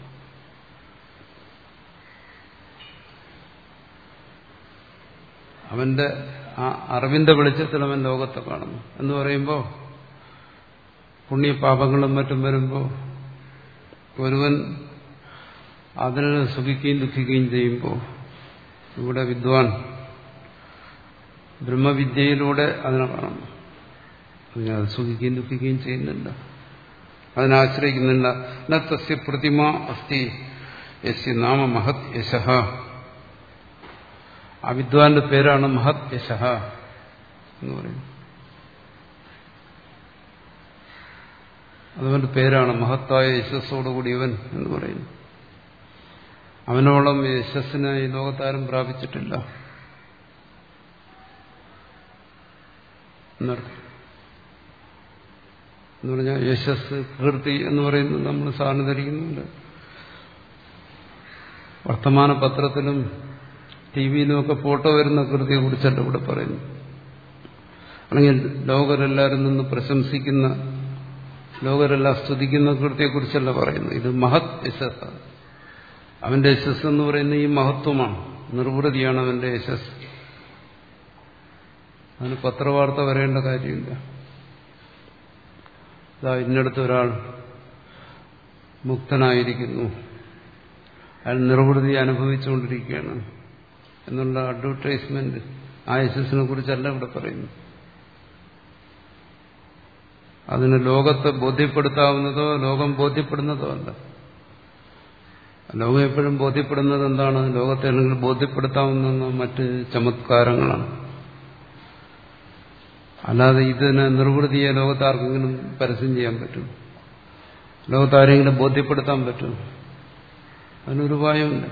അവന്റെ ആ അറിവിന്റെ വെളിച്ചത്തിൽ അവൻ ലോകത്തെ കാണുന്നു എന്ന് പറയുമ്പോൾ പുണ്യപാപങ്ങളും മറ്റും വരുമ്പോൾ ഒരുവൻ അതിൽ സുഖിക്കുകയും ദുഃഖിക്കുകയും ചെയ്യുമ്പോൾ ഇവിടെ വിദ്വാൻ ബ്രഹ്മവിദ്യയിലൂടെ അതിനെ കാണുന്നു. അത് സുഖിക്കുകയും ദുഃഖിക്കുകയും ചെയ്യുന്നില്ല, അതിനാശ്രയിക്കുന്നില്ല. ന തസ്യ പ്രതിമ അസ്തി യസ്യ നാമ മഹത് യശഃ. ആ വിദ്വാന്റെ പേരാണ് മഹത് യശഃ എന്ന് പറയുന്നത്. അതവന്റെ പേരാണ്, മഹത്തായ യശസ്സോടുകൂടിയവൻ എന്ന് പറയുന്നു. അവനോളം യശസ്സിനെ ഈ ലോകത്താരും പ്രാപിച്ചിട്ടില്ല എന്നർത്ഥം. എന്ന് പറഞ്ഞാൽ യശസ് കീർത്തി എന്ന് പറയുന്നത് നമ്മൾ സാറിന് ധരിക്കുന്നുണ്ട്. വർത്തമാന പത്രത്തിലും ടി വിയിലുമൊക്കെ ഫോട്ടോ വരുന്ന കീർത്തിയെ കുറിച്ചല്ല ഇവിടെ പറയുന്നു. അല്ലെങ്കിൽ ലോകരെല്ലാവരും നിന്ന് പ്രശംസിക്കുന്ന, ലോകരെല്ലാം സ്തുതിക്കുന്ന കീർത്തിയെക്കുറിച്ചല്ല പറയുന്നത്. ഇത് മഹത് യശസ്. അവന്റെ യശസ് എന്ന് പറയുന്നത് ഈ മഹത്വമാണ്, നിർവൃതിയാണ് അവന്റെ യശസ്. അതിന് പത്രവാർത്ത വരേണ്ട കാര്യമില്ല. ഇന്നടത്ത് ഒരാൾ മുക്തനായിരിക്കുന്നു, അയാൾ നിർവൃതി അനുഭവിച്ചുകൊണ്ടിരിക്കുകയാണ് എന്നുള്ള അഡ്വർടൈസ്മെന്റ് ആ യശസ്സിനെ കുറിച്ചല്ല ഇവിടെ പറയുന്നു. അതിന് ലോകത്തെ ബോധ്യപ്പെടുത്താവുന്നതോ ലോകം ബോധ്യപ്പെടുന്നതോ അല്ല. ലോകം എപ്പോഴും ബോധ്യപ്പെടുന്നത് എന്താണ്? ലോകത്തെ അല്ലെങ്കിൽ ബോധ്യപ്പെടുത്താവുന്ന മറ്റ് ചമത്കാരങ്ങളാണ്. അല്ലാതെ ഇതിന് നിർവൃതിയെ ലോകത്താർക്കെങ്കിലും പരസ്യം ചെയ്യാൻ പറ്റും? ലോകത്താരെങ്കിലും ബോധ്യപ്പെടുത്താൻ പറ്റും? അതിനൊരു ഉപായമില്ല.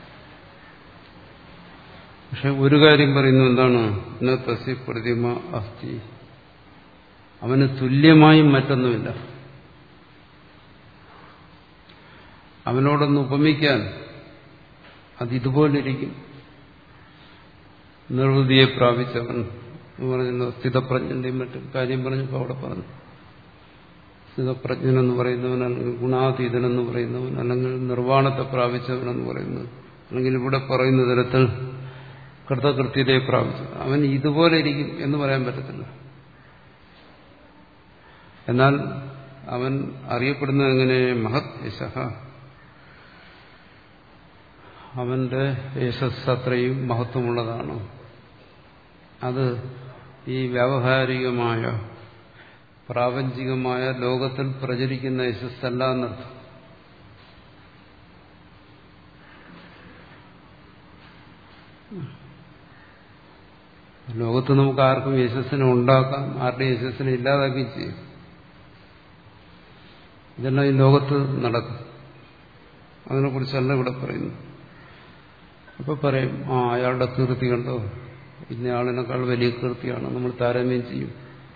പക്ഷെ ഒരു കാര്യം പറയുന്നു, എന്താണ്? ന തസ്യ പ്രതിമ അസ്തി, അവന് തുല്യമായും മറ്റൊന്നുമില്ല. അവനോടൊന്ന് ഉപമിക്കാൻ അതിതുപോലിരിക്കും. നിർവൃതിയെ പ്രാപിച്ചവൻ എന്ന് പറഞ്ഞല്ലോ. സ്ഥിതപ്രജ്ഞന്റെയും മറ്റും കാര്യം പറഞ്ഞപ്പോൾ അവിടെ പറഞ്ഞു. സ്ഥിതപ്രജ്ഞനെന്ന് പറയുന്നവൻ, അല്ലെങ്കിൽ ഗുണാതീതനെന്ന് പറയുന്നവൻ, അല്ലെങ്കിൽ നിർവ്വാണത്തെ പ്രാപിച്ചവനെന്ന് പറയുന്നത്, അല്ലെങ്കിൽ ഇവിടെ പറയുന്ന തരത്തിൽ കൃതകൃത്യതയെ പ്രാപിച്ചു, അവൻ ഇതുപോലെ ഇരിക്കും എന്ന് പറയാൻ പറ്റത്തില്ല. എന്നാൽ അവൻ അറിയപ്പെടുന്നത് എങ്ങനെ? മഹത് യശഃ, അവന്റെ യശസ് അത്രയും മഹത്വമുള്ളതാണ്. അത് ഈ വ്യാവഹാരികമായ പ്രാപഞ്ചികമായ ലോകത്തിൽ പ്രചരിക്കുന്ന യശസ്സല്ല എന്നർത്ഥം. ലോകത്ത് നമുക്ക് ആർക്കും യശസ്സിനെ ഉണ്ടാക്കാം, ആരുടെ യശസ്സിനെ ഇല്ലാതാക്കുകയും ചെയ്യും. ഇതെല്ലാം ഈ ലോകത്ത് നടക്കും. അതിനെക്കുറിച്ചല്ല ഇവിടെ പറയുന്നു. അപ്പൊ പറയും, ആ അയാളുടെ കീർത്തി കണ്ടോ, ഇന്നയാളിനേക്കാൾ വലിയ കീർത്തിയാണ്, നമ്മൾ താരതമ്യം ചെയ്യും.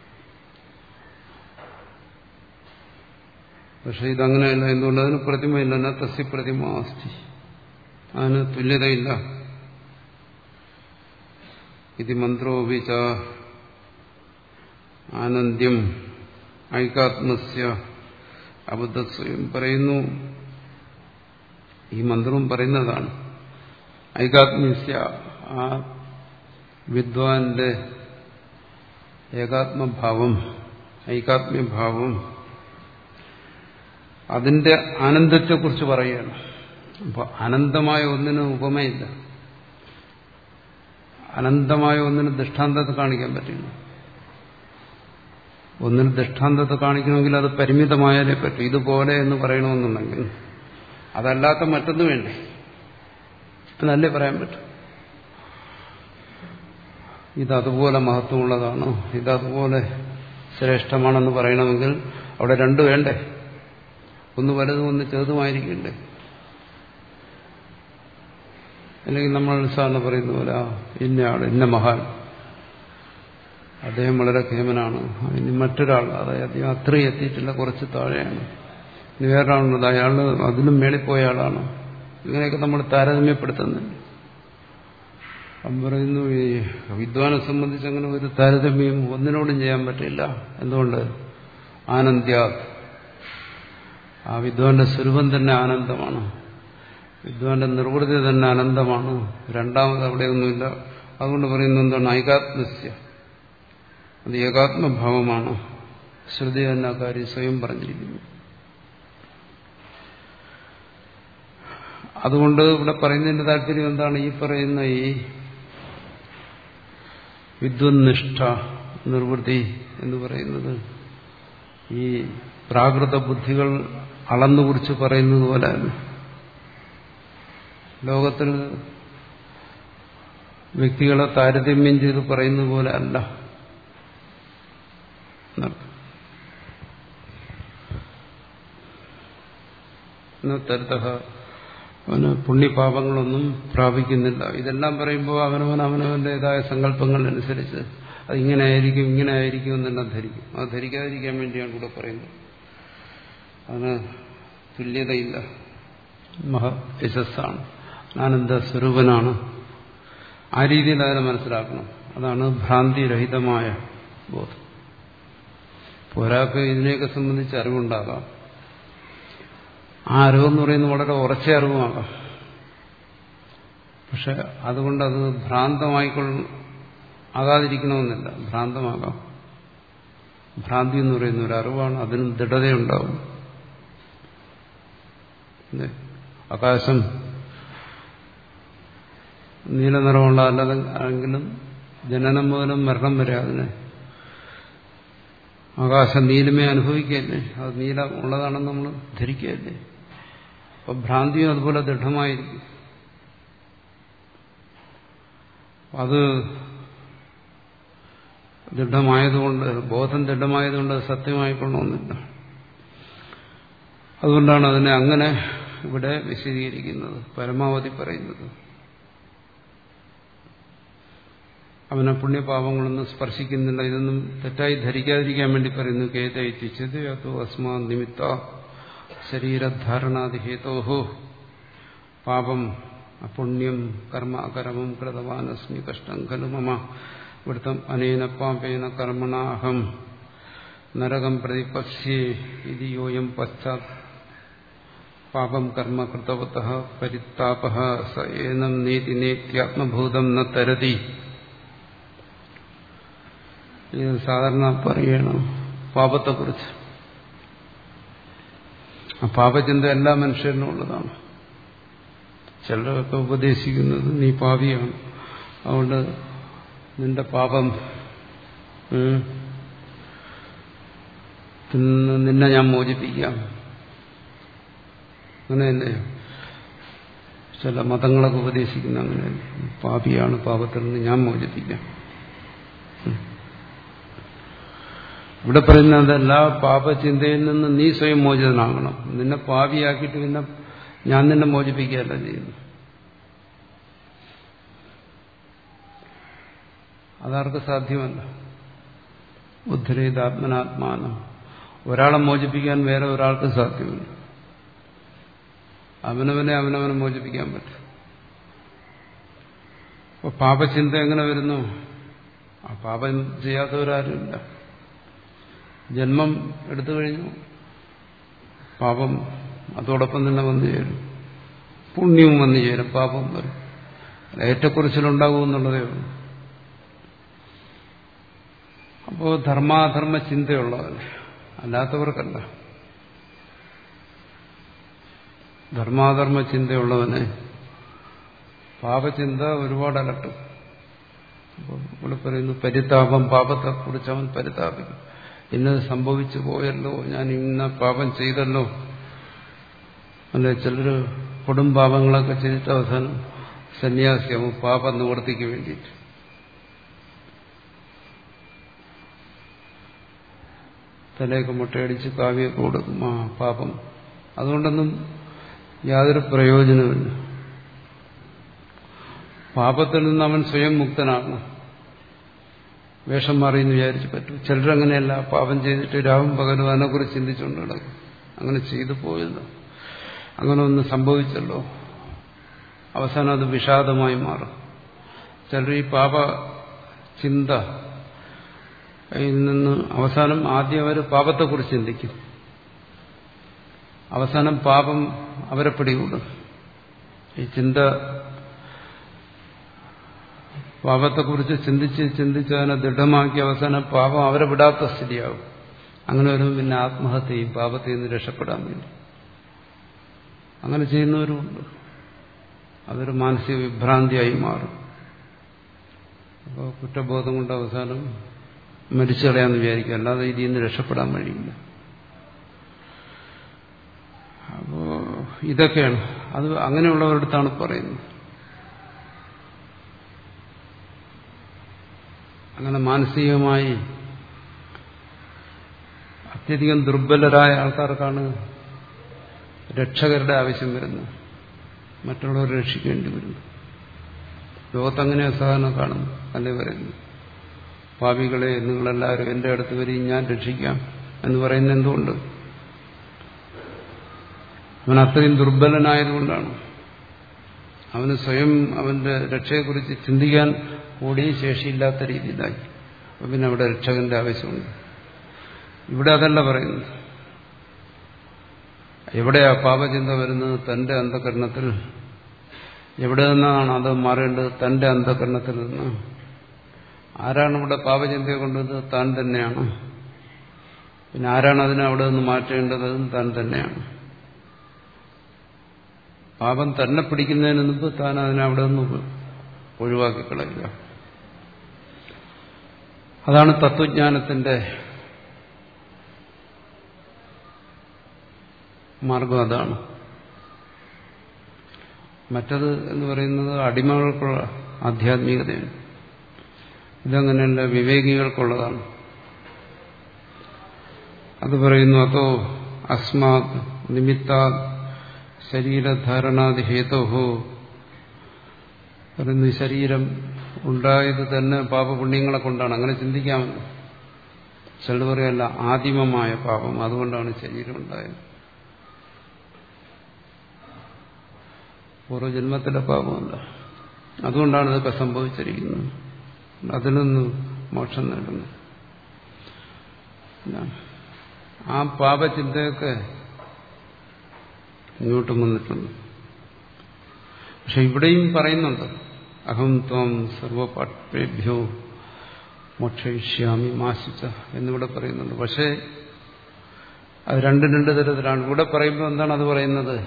പക്ഷെ ഇതങ്ങനെയല്ല. എന്തുകൊണ്ട്? അതിന് പ്രതിമയില്ല. എന്നാ തസ്യ പ്രതിമ അസ്തി, അതിന് തുല്യതയില്ല. ഇത് മന്ത്രോപിച്ച ആനന്ദ്യം ഐകാത്മസ്യ അബദ്ധസ്വയം പറയുന്നു. ഈ മന്ത്രവും പറയുന്നതാണ്. ഐകാത്മ്യസ്യ, ആ വിദ്വാന്റെ ഏകാത്മഭാവം, ഐകാത്മ്യഭാവം, അതിന്റെ ആനന്ദത്തെക്കുറിച്ച് പറയുകയാണ്. അപ്പൊ അനന്തമായ ഒന്നിന് ഉപമയില്ല. അനന്തമായ ഒന്നിന് ദൃഷ്ടാന്തത്തെ കാണിക്കാൻ പറ്റില്ല. ഒന്നിന് ദൃഷ്ടാന്തത്തെ കാണിക്കണമെങ്കിൽ അത് പരിമിതമായാലേ പറ്റും. ഇതുപോലെ എന്ന് പറയണമെന്നുണ്ടെങ്കിൽ അതല്ലാത്ത മറ്റൊന്ന് വേണ്ടേ? എന്നല്ലേ പറയാൻ പറ്റും. ഇതതുപോലെ മഹത്വമുള്ളതാണ്, ഇതതുപോലെ ശ്രേഷ്ഠമാണെന്ന് പറയണമെങ്കിൽ അവിടെ രണ്ടു വേണ്ടേ? ഒന്ന് വലുതും ഒന്ന് ചെറുതുമായിരിക്കണ്ടേ? അല്ലെങ്കിൽ നമ്മൾ സാറിന് പറയുന്ന പോലെ, ഇന്നയാൾ, ഇന്ന മഹാൻ, അദ്ദേഹം വളരെ കേമനാണ്. ഇനി മറ്റൊരാൾ, അതായത് അദ്ദേഹം അത്രയും എത്തിയിട്ടില്ല, കുറച്ച് താഴെയാണ്. ഇനി വേറൊരാളുള്ളത്, അയാൾ അതിലും മേളിപ്പോയ ആളാണ്. ഇങ്ങനെയൊക്കെ നമ്മൾ താരതമ്യപ്പെടുത്തുന്നുണ്ട്. അവൻ പറയുന്നു, ഈ വിദ്വാനെ സംബന്ധിച്ച് അങ്ങനെ ഒരു താരതമ്യം ഒന്നിനോടും ചെയ്യാൻ പറ്റില്ല. എന്തുകൊണ്ട്? ആനന്ദ്യാ, ആ വിദ്വാന്റെ സ്വരൂപം തന്നെ ആനന്ദമാണ്, വിദ്വാന്റെ നിർവൃതി തന്നെ അനന്തമാണ്. രണ്ടാമത് അവിടെയൊന്നുമില്ല. അതുകൊണ്ട് പറയുന്നത് എന്താണ്? ഐകാത്മസ്യ, അത് ഏകാത്മഭാവമാണ്. ശ്രുതി തന്നെ ആ കാര്യം സ്വയം പറഞ്ഞിരിക്കുന്നു. അതുകൊണ്ട് ഇവിടെ പറയുന്നതിന്റെ താല്പര്യം എന്താണ്? ഈ പറയുന്ന ഈ വിദ്വന്നിഷ്ഠ നിർവൃത്തി എന്ന് പറയുന്നത് ഈ പ്രാകൃത ബുദ്ധികൾ അളന്നുകുറിച്ച് പറയുന്നത് പോലെ ലോകത്തിൽ വ്യക്തികളെ താരതമ്യം ചെയ്ത് പറയുന്നത് പോലെ അല്ല. തരത്തഹ, അവന് പുണ്യപാപങ്ങളൊന്നും പ്രാപിക്കുന്നില്ല. ഇതെല്ലാം പറയുമ്പോൾ അവനവൻ അവനവന്റേതായ സങ്കല്പങ്ങളനുസരിച്ച് അത് ഇങ്ങനെ ആയിരിക്കും ഇങ്ങനെ ആയിരിക്കും എന്നെല്ലാം ധരിക്കും. അത് ധരിക്കാതിരിക്കാൻ വേണ്ടിയാണ് ഇവിടെ പറയുന്നത്. അതിന് തുല്യതയില്ല. മഹ യശസ്സാണ്, ആനന്ദ സ്വരൂപനാണ്. ആ രീതിയിൽ അതിനെ മനസ്സിലാക്കണം. അതാണ് ഭ്രാന്തിരഹിതമായ ബോധം. ഒരാൾക്ക് ഇതിനെയൊക്കെ സംബന്ധിച്ച് അറിവുണ്ടാകാം. ആ അറിവെന്ന് പറയുന്നത് വളരെ ഉറച്ച അറിവുമാകാം. പക്ഷെ അതുകൊണ്ടത് ഭ്രാന്തമായിക്കൊള്ള ആകാതിരിക്കണമെന്നില്ല. ഭ്രാന്തമാകാം. ഭ്രാന്തി എന്ന് പറയുന്ന ഒരു അറിവാണ്, അതിനും ദൃഢതയുണ്ടാവും. ആകാശം നീല നിറമുള്ള അല്ലെങ്കിലും ജനനം മുതലും മരണം വരെ അതിനെ ആകാശം നീലമേ അനുഭവിക്കുകയല്ലേ, അത് നീല ഉള്ളതാണെന്ന് നമ്മൾ ധരിക്കുകയല്ലേ. അപ്പൊ ഭ്രാന്തിയും അതുപോലെ ദൃഢമായിരിക്കും. അത് ദൃഢമായതുകൊണ്ട്, ബോധം ദൃഢമായതുകൊണ്ട് അത് സത്യമായിക്കൊള്ളണമെന്നില്ല. അതുകൊണ്ടാണ് അതിനെ അങ്ങനെ ഇവിടെ വിശദീകരിക്കുന്നത്, പരമാവധി പറയുന്നത്. അവനെ പുണ്യപാപങ്ങളൊന്നും സ്പർശിക്കുന്നില്ല. ഇതൊന്നും തെറ്റായി ധരിക്കാതിരിക്കാൻ വേണ്ടി പറയുന്നു. കേതയിച്ചത് അതോ അസ്മാ നിമിത്ത ശരീരധാരണാദി ഹേതോഹോ പാപം അപുണ്യം കർമ്മ അകരമം കൃതവാനസ്മി കഷ്ടം ഖലു മമ ഇവിടുത്തെ അനേന പാപേന കർമ്മണാഹം നരകം പ്രതിപശ്യേ ഇതി യോയം പശ്ചാത് പാപം കർമ്മ കൃതവതഃ പരിതാപഃ സ ഏനം നേതി നേത്യാത്മഭൂതം ന തരതി. ഇത് സാധാരണ പറയണം പാപത്തെക്കുറിച്ച്. ആ പാപചിന്ത എല്ലാ മനുഷ്യരിലും ഉള്ളതാണ്. ചിലരൊക്കെ ഉപദേശിക്കുന്നത് നീ പാപിയാണ്, അതുകൊണ്ട് നിന്റെ പാപം നിന്നെ ഞാൻ മോചിപ്പിക്കാം. അങ്ങനെയല്ലേ ചില മതങ്ങളൊക്കെ ഉപദേശിക്കുന്ന? അങ്ങനെ പാപിയാണ്, പാപത്തിൽ നിന്ന് ഞാൻ മോചിപ്പിക്കാം. ഇവിടെ പറയുന്നതല്ല, പാപചിന്തയിൽ നിന്ന് നീ സ്വയം മോചിതനാകണം. നിന്നെ പാപിയാക്കിയിട്ട് പിന്നെ ഞാൻ നിന്നെ മോചിപ്പിക്കുകയല്ല ചെയ്യുന്നു. അതാർക്ക് സാധ്യമല്ല. ഉദ്ധരേതാത്മനാത്മാനം, ഒരാളെ മോചിപ്പിക്കാൻ വേറെ ഒരാൾക്ക് സാധ്യമല്ല. അവനവനെ അവനവനെ മോചിപ്പിക്കാൻ പറ്റും. അപ്പൊ പാപചിന്ത എങ്ങനെ വരുന്നു? ആ പാപം ചെയ്യാത്തവരാരുമില്ല. ജന്മം എടുത്തു കഴിഞ്ഞു, പാപം അതോടൊപ്പം തന്നെ വന്നു ചേരും, പുണ്യവും വന്നു ചേരും, പാപം വരും. ഏറ്റക്കുറിച്ചിലുണ്ടാകും എന്നുള്ളതേ ഉള്ളൂ. അപ്പോൾ ധർമാധർമ്മ ചിന്തയുള്ളവന്, അല്ലാത്തവർക്കല്ല. ധർമാധർമ്മ ചിന്തയുള്ളവന് പാപചിന്ത ഒരുപാട് അലട്ടും. അപ്പോൾ ഇവിടെ പറയുന്നു പരിതാപം, പാപത്തെക്കുറിച്ച് അവൻ പരിതാപിക്കും. ഇന്നത് സംഭവിച്ചു പോയല്ലോ, ഞാൻ ഇന്ന പാപം ചെയ്തല്ലോ. അല്ലെ, ചിലർ കൊടും പാപങ്ങളൊക്കെ ചെയ്തിട്ട് അവസാനം സന്യാസിയാവും പാപ നിവൃത്തിക്ക് വേണ്ടിയിട്ട്. തലയൊക്കെ മുട്ടയടിച്ച് കാവ്യൊക്കെ കൊടുക്കും. ആ പാപം, അതുകൊണ്ടൊന്നും യാതൊരു പ്രയോജനമില്ല. പാപത്തിൽ നിന്ന് അവൻ സ്വയം മുക്തനാകണം. വേഷം മാറിയെന്ന് വിചാരിച്ച് പറ്റും. ചിലരങ്ങനെയല്ല, പാപം ചെയ്തിട്ട് രാവും പകലും അതിനെക്കുറിച്ച് ചിന്തിച്ചുകൊണ്ട് കിടക്കും. അങ്ങനെ ചെയ്തു പോയല്ലോ, അങ്ങനെ ഒന്ന് സംഭവിച്ചല്ലോ, അവസാനം അത് വിഷാദമായി മാറും. ചിലർ ഈ പാപ ചിന്ത നിന്ന് അവസാനം ആദ്യം അവർ പാപത്തെക്കുറിച്ച് ചിന്തിക്കും, അവസാനം പാപം അവരെ പിടികൂടും. ഈ ചിന്ത പാപത്തെക്കുറിച്ച് ചിന്തിച്ച് ചിന്തിച്ച് അതിനെ ദൃഢമാക്കി അവസാനം പാപം അവരെ വിടാത്ത സ്ഥിതിയാകും. അങ്ങനെ വരുമ്പോൾ പിന്നെ ആത്മഹത്യ ചെയ്യും, പാപത്തിൽ നിന്ന് രക്ഷപ്പെടാൻ വേണ്ടി. അങ്ങനെ ചെയ്യുന്നവരുമുണ്ട്. അതൊരു മാനസിക വിഭ്രാന്തിയായി മാറും. അപ്പോൾ കുറ്റബോധം കൊണ്ട് അവസാനം മരിച്ചു കളയാന്ന് വിചാരിക്കും, അല്ലാതെ ഇതിൽ നിന്ന് രക്ഷപ്പെടാൻ വഴിയില്ല. അപ്പോ ഇതൊക്കെയാണ് അത് അങ്ങനെയുള്ളവരടുത്താണ് പറയുന്നത്. അങ്ങനെ മാനസികമായി അത്യധികം ദുർബലരായ ആൾക്കാർക്കാണ് രക്ഷകരുടെ ആവശ്യം വരുന്നത്, മറ്റുള്ളവരെ രക്ഷിക്കേണ്ടി വരുന്നു. ലോകത്തങ്ങനെ സാധാരണ കാണുന്നു. അല്ലേ പറയുന്നു, പാപികളെ നിങ്ങളെല്ലാവരും എന്റെ അടുത്ത് വരികയും ഞാൻ രക്ഷിക്കാം എന്ന് പറയുന്നത് എന്തുകൊണ്ട്? അവൻ അത്രയും ദുർബലനായതുകൊണ്ടാണ്. അവന് സ്വയം അവന്റെ രക്ഷയെക്കുറിച്ച് ചിന്തിക്കാൻ കൂടി ശേഷിയില്ലാത്ത രീതിയിലായി. അപ്പം പിന്നെ അവിടെ രക്ഷകന്റെ ആവശ്യമുണ്ട്. ഇവിടെ അതല്ല പറയുന്നത്. എവിടെയാ പാപചിന്ത വരുന്നത്? തന്റെ അന്ധകരണത്തിൽ. എവിടെ നിന്നാണ് അത് മാറേണ്ടത്? തന്റെ അന്ധകരണത്തിൽ നിന്ന്. ആരാണ് ഇവിടെ പാപചിന്തയെ കൊണ്ടുവന്നത്? താൻ തന്നെയാണ്. പിന്നെ ആരാണ് അതിനെ അവിടെ നിന്ന് മാറ്റേണ്ടത്? താൻ തന്നെയാണ്. പാപം തന്നെ പിടിക്കുന്നതിന് മുമ്പ് താൻ അതിനെ അവിടെ നിന്ന് ഒഴിവാക്കി കളയുക. അതാണ് തത്വജ്ഞാനത്തിന്റെ മാർഗം. അതാണ്. മറ്റത് എന്ന് പറയുന്നത് അടിമകൾക്കുള്ള ആധ്യാത്മികതയാണ്. ഇതങ്ങനെയല്ല, വിവേകികൾക്കുള്ളതാണ്. അത് പറയുന്നു, അതോ അസ്മാത് നിമിത്താത് ശരീരധാരണാദി ഹേതോഹോ. പറയുന്നു, ശരീരം ഉണ്ടായത് തന്നെ പാപപുണ്യങ്ങളെ കൊണ്ടാണ്. അങ്ങനെ ചിന്തിക്കാമല്ലോ. ചിലർ പറയല്ല, ആദിമമായ പാപം, അതുകൊണ്ടാണ് ശരീരം ഉണ്ടായത്. പൂർവ്വജന്മത്തിലെ പാപമല്ല, അതുകൊണ്ടാണ് ഇതൊക്കെ സംഭവിച്ചിരിക്കുന്നത്. അതിൽ നിന്ന് മോക്ഷം നേടുന്നു. ആ പാപചിന്തയൊക്കെ ഇങ്ങോട്ടും വന്നിട്ടുണ്ട്. പക്ഷെ ഇവിടെയും പറയുന്നുണ്ട്, അഹം ത്വം സർവപാപേഭ്യോ മോക്ഷയിഷ്യാമി മാശിച്ച എന്നിവിടെ പറയുന്നുണ്ട്. പക്ഷേ അത് രണ്ട് രണ്ട് തരത്തിലാണ്. ഇവിടെ പറയുമ്പോൾ എന്താണ് അത് പറയുന്നത്?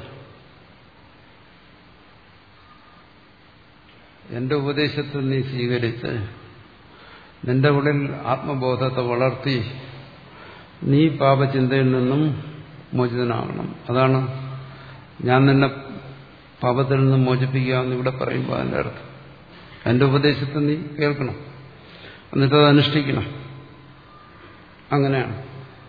എന്റെ ഉപദേശത്തെ നീ സ്വീകരിച്ച് നിന്റെ ഉള്ളിൽ ആത്മബോധത്തെ വളർത്തി നീ പാപചിന്തയിൽ നിന്നും മോചിതനാകണം. അതാണ് ഞാൻ നിന്നെ പാപത്തിൽ നിന്നും മോചിപ്പിക്കാമെന്ന് ഇവിടെ പറയുമ്പോൾ അതിൻ്റെ അർത്ഥം. എന്റെ ഉപദേശത്തെ നീ കേൾക്കണം, എന്നിട്ടത് അനുഷ്ഠിക്കണം. അങ്ങനെയാണ്.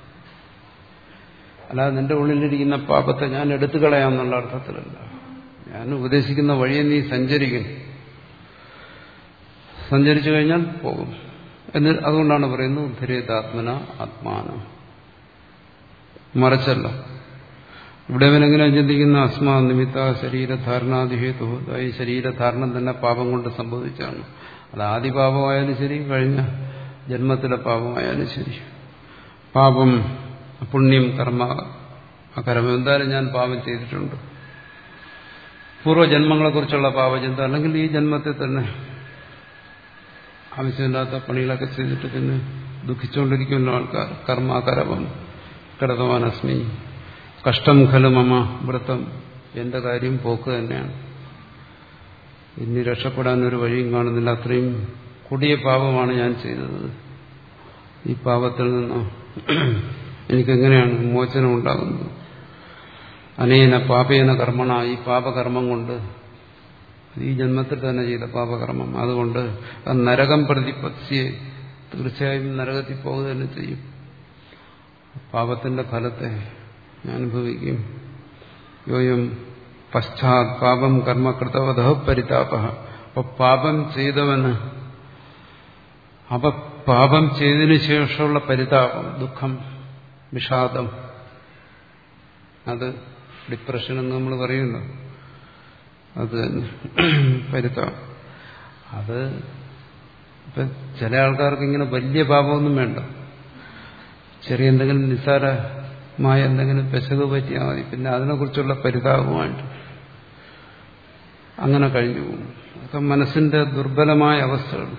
അല്ലാതെ നിന്റെ ഉള്ളിലിരിക്കുന്ന പാപത്തെ ഞാൻ എടുത്തു കളയാമെന്നുള്ള അർത്ഥത്തിലല്ല. ഞാൻ ഉപദേശിക്കുന്ന വഴിയെ നീ സഞ്ചരിക്കണം. സഞ്ചരിച്ചു കഴിഞ്ഞാൽ പോകും. എന്ന് അതുകൊണ്ടാണ് പറയുന്നത് ഉദ്ധരേതാത്മന ആത്മാനം. മറിച്ചല്ല. ഇവിടെ അവനെങ്ങനെ ചിന്തിക്കുന്ന അസ്മാ നിമിത്ത ശരീരധാരണാദിഹേതു. ഈ ശരീരധാരണം തന്നെ പാപം കൊണ്ട് സംഭവിച്ചാണ്. അത് ആദ്യ പാപമായാലും ശരി, കഴിഞ്ഞ ജന്മത്തിലെ പാപമായാലും ശരി. പാപം, പുണ്യം, കർമ്മ, അകർമ്മം, എന്തായാലും ഞാൻ പാപം ചെയ്തിട്ടുണ്ട്. പൂർവ്വജന്മങ്ങളെക്കുറിച്ചുള്ള പാപചിന്ത, അല്ലെങ്കിൽ ഈ ജന്മത്തിൽ തന്നെ ആവശ്യമില്ലാത്ത പണികളൊക്കെ ചെയ്തിട്ട് പിന്നെ ദുഃഖിച്ചുകൊണ്ടിരിക്കുന്ന ആൾക്കാർ. കർമാകരവം കടതവാനസ്മി കഷ്ടം ഖലു മമ വ്രതം. എന്റെ കാര്യം പോക്ക് തന്നെയാണ്. ഇനി രക്ഷപ്പെടാൻ ഒരു വഴിയും കാണുന്നില്ല. അത്രയും കൊടിയ പാപമാണ് ഞാൻ ചെയ്തത്. ഈ പാപത്തിൽ നിന്ന് എനിക്കെങ്ങനെയാണ് മോചനം ഉണ്ടാകുന്നത്? അനേന പാപേന കർമ്മണ. ഈ പാപകർമ്മം കൊണ്ട്, ഈ ജന്മത്തിൽ തന്നെ ചെയ്ത പാപകർമ്മം, അതുകൊണ്ട് നരകം പ്രതിപത്സ്യേ, തീർച്ചയായും നരകത്തിൽ പോകുക തന്നെ ചെയ്യും. പാപത്തിന്റെ ഫലത്തെ ഞാൻ അനുഭവിക്കും. യോയം പശ്ചാത് പാപം കർമ്മകൃതവതഃ പരിതാപ. അപ്പൊ പാപം ചെയ്തവന്, അപ്പൊ പാപം ചെയ്തതിനു ശേഷമുള്ള പരിതാപം, ദുഃഖം, വിഷാദം, അത് ഡിപ്രഷൻ എന്ന് നമ്മൾ പറയുന്നു. അത് പരിതാപം. അത് ഇപ്പൊ ചില ആൾക്കാർക്ക് ഇങ്ങനെ വലിയ പാപമൊന്നും വേണ്ട. ചെറിയ എന്തെങ്കിലും നിസ്സാരമായ എന്തെങ്കിലും പെശക് പറ്റിയാൽ മതി. പിന്നെ അതിനെക്കുറിച്ചുള്ള പരിതാപമായിട്ട് അങ്ങനെ കഴിഞ്ഞു പോകും. അതൊക്കെ മനസ്സിന്റെ ദുർബലമായ അവസ്ഥകൾ.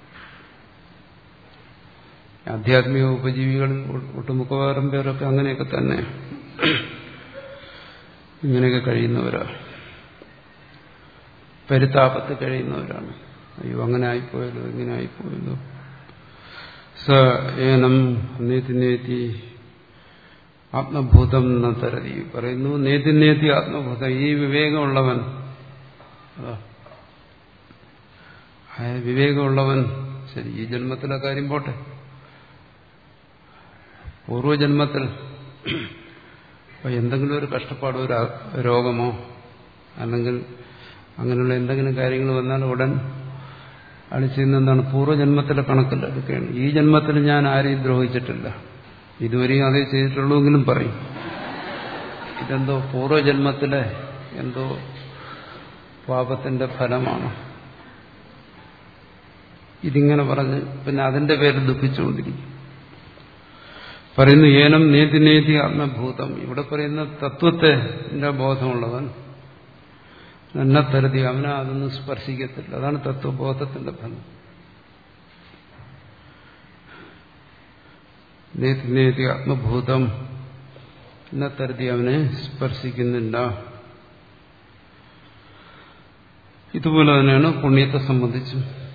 ആധ്യാത്മിക ഉപജീവികളിൽ ഒട്ടുമുക്കവാറും പേരൊക്കെ അങ്ങനെയൊക്കെ തന്നെ ഇങ്ങനെയൊക്കെ കഴിയുന്നവരാണ്. പരിതാപത്തിൽ കഴിയുന്നവരാണ്. അയ്യോ, അങ്ങനെ ആയിപ്പോയല്ലോ, ഇങ്ങനെ ആയിപ്പോയല്ലോ. സ ഏനം നേതി നേതി ആത്മഭൂതം ന തരതി. പറയുന്നു, നേതി നേതി ആത്മഭൂതം. ഈ വിവേകമുള്ളവൻ, വിവേകമുള്ളവൻ, ശരി, ഈ ജന്മത്തിലെ കാര്യം പോട്ടെ, പൂർവ്വജന്മത്തിൽ എന്തെങ്കിലും ഒരു കഷ്ടപ്പാടോ ഒരു രോഗമോ അല്ലെങ്കിൽ അങ്ങനെയുള്ള എന്തെങ്കിലും കാര്യങ്ങൾ വന്നാൽ ഉടൻ അയാൾ ചെയ്യുന്ന എന്താണ്? പൂർവ്വജന്മത്തിലെ കണക്കിലെടുക്കുകയാണ്. ഈ ജന്മത്തിൽ ഞാൻ ആരെയും ദ്രോഹിച്ചിട്ടില്ല, ഇതുവരെയും അതേ ചെയ്തിട്ടുള്ളൂ എങ്കിലും പറയും. ഇതെന്തോ പൂർവ്വജന്മത്തിലെ എന്തോ പാപത്തിന്റെ ഫലമാണ്. ഇതിങ്ങനെ പറഞ്ഞ് പിന്നെ അതിന്റെ പേരിൽ ദുഃഖിച്ചുകൊണ്ടിരിക്കും. പറയുന്നു, ഏനം നേതി നേതി ആത്മഭൂതം. ഇവിടെ പറയുന്ന തത്വത്തെ ബോധമുള്ളവൻ എന്നെ തരുതി, അവനെ അതൊന്നും സ്പർശിക്കത്തില്ല. അതാണ് തത്വബോധത്തിന്റെ ഫലം. നേതി നേതി ആത്മഭൂതം എന്ന തരത്തിൽ അവനെ സ്പർശിക്കുന്നില്ല. ഇതുപോലെ തന്നെയാണ് പുണ്യത്തെ സംബന്ധിച്ചും.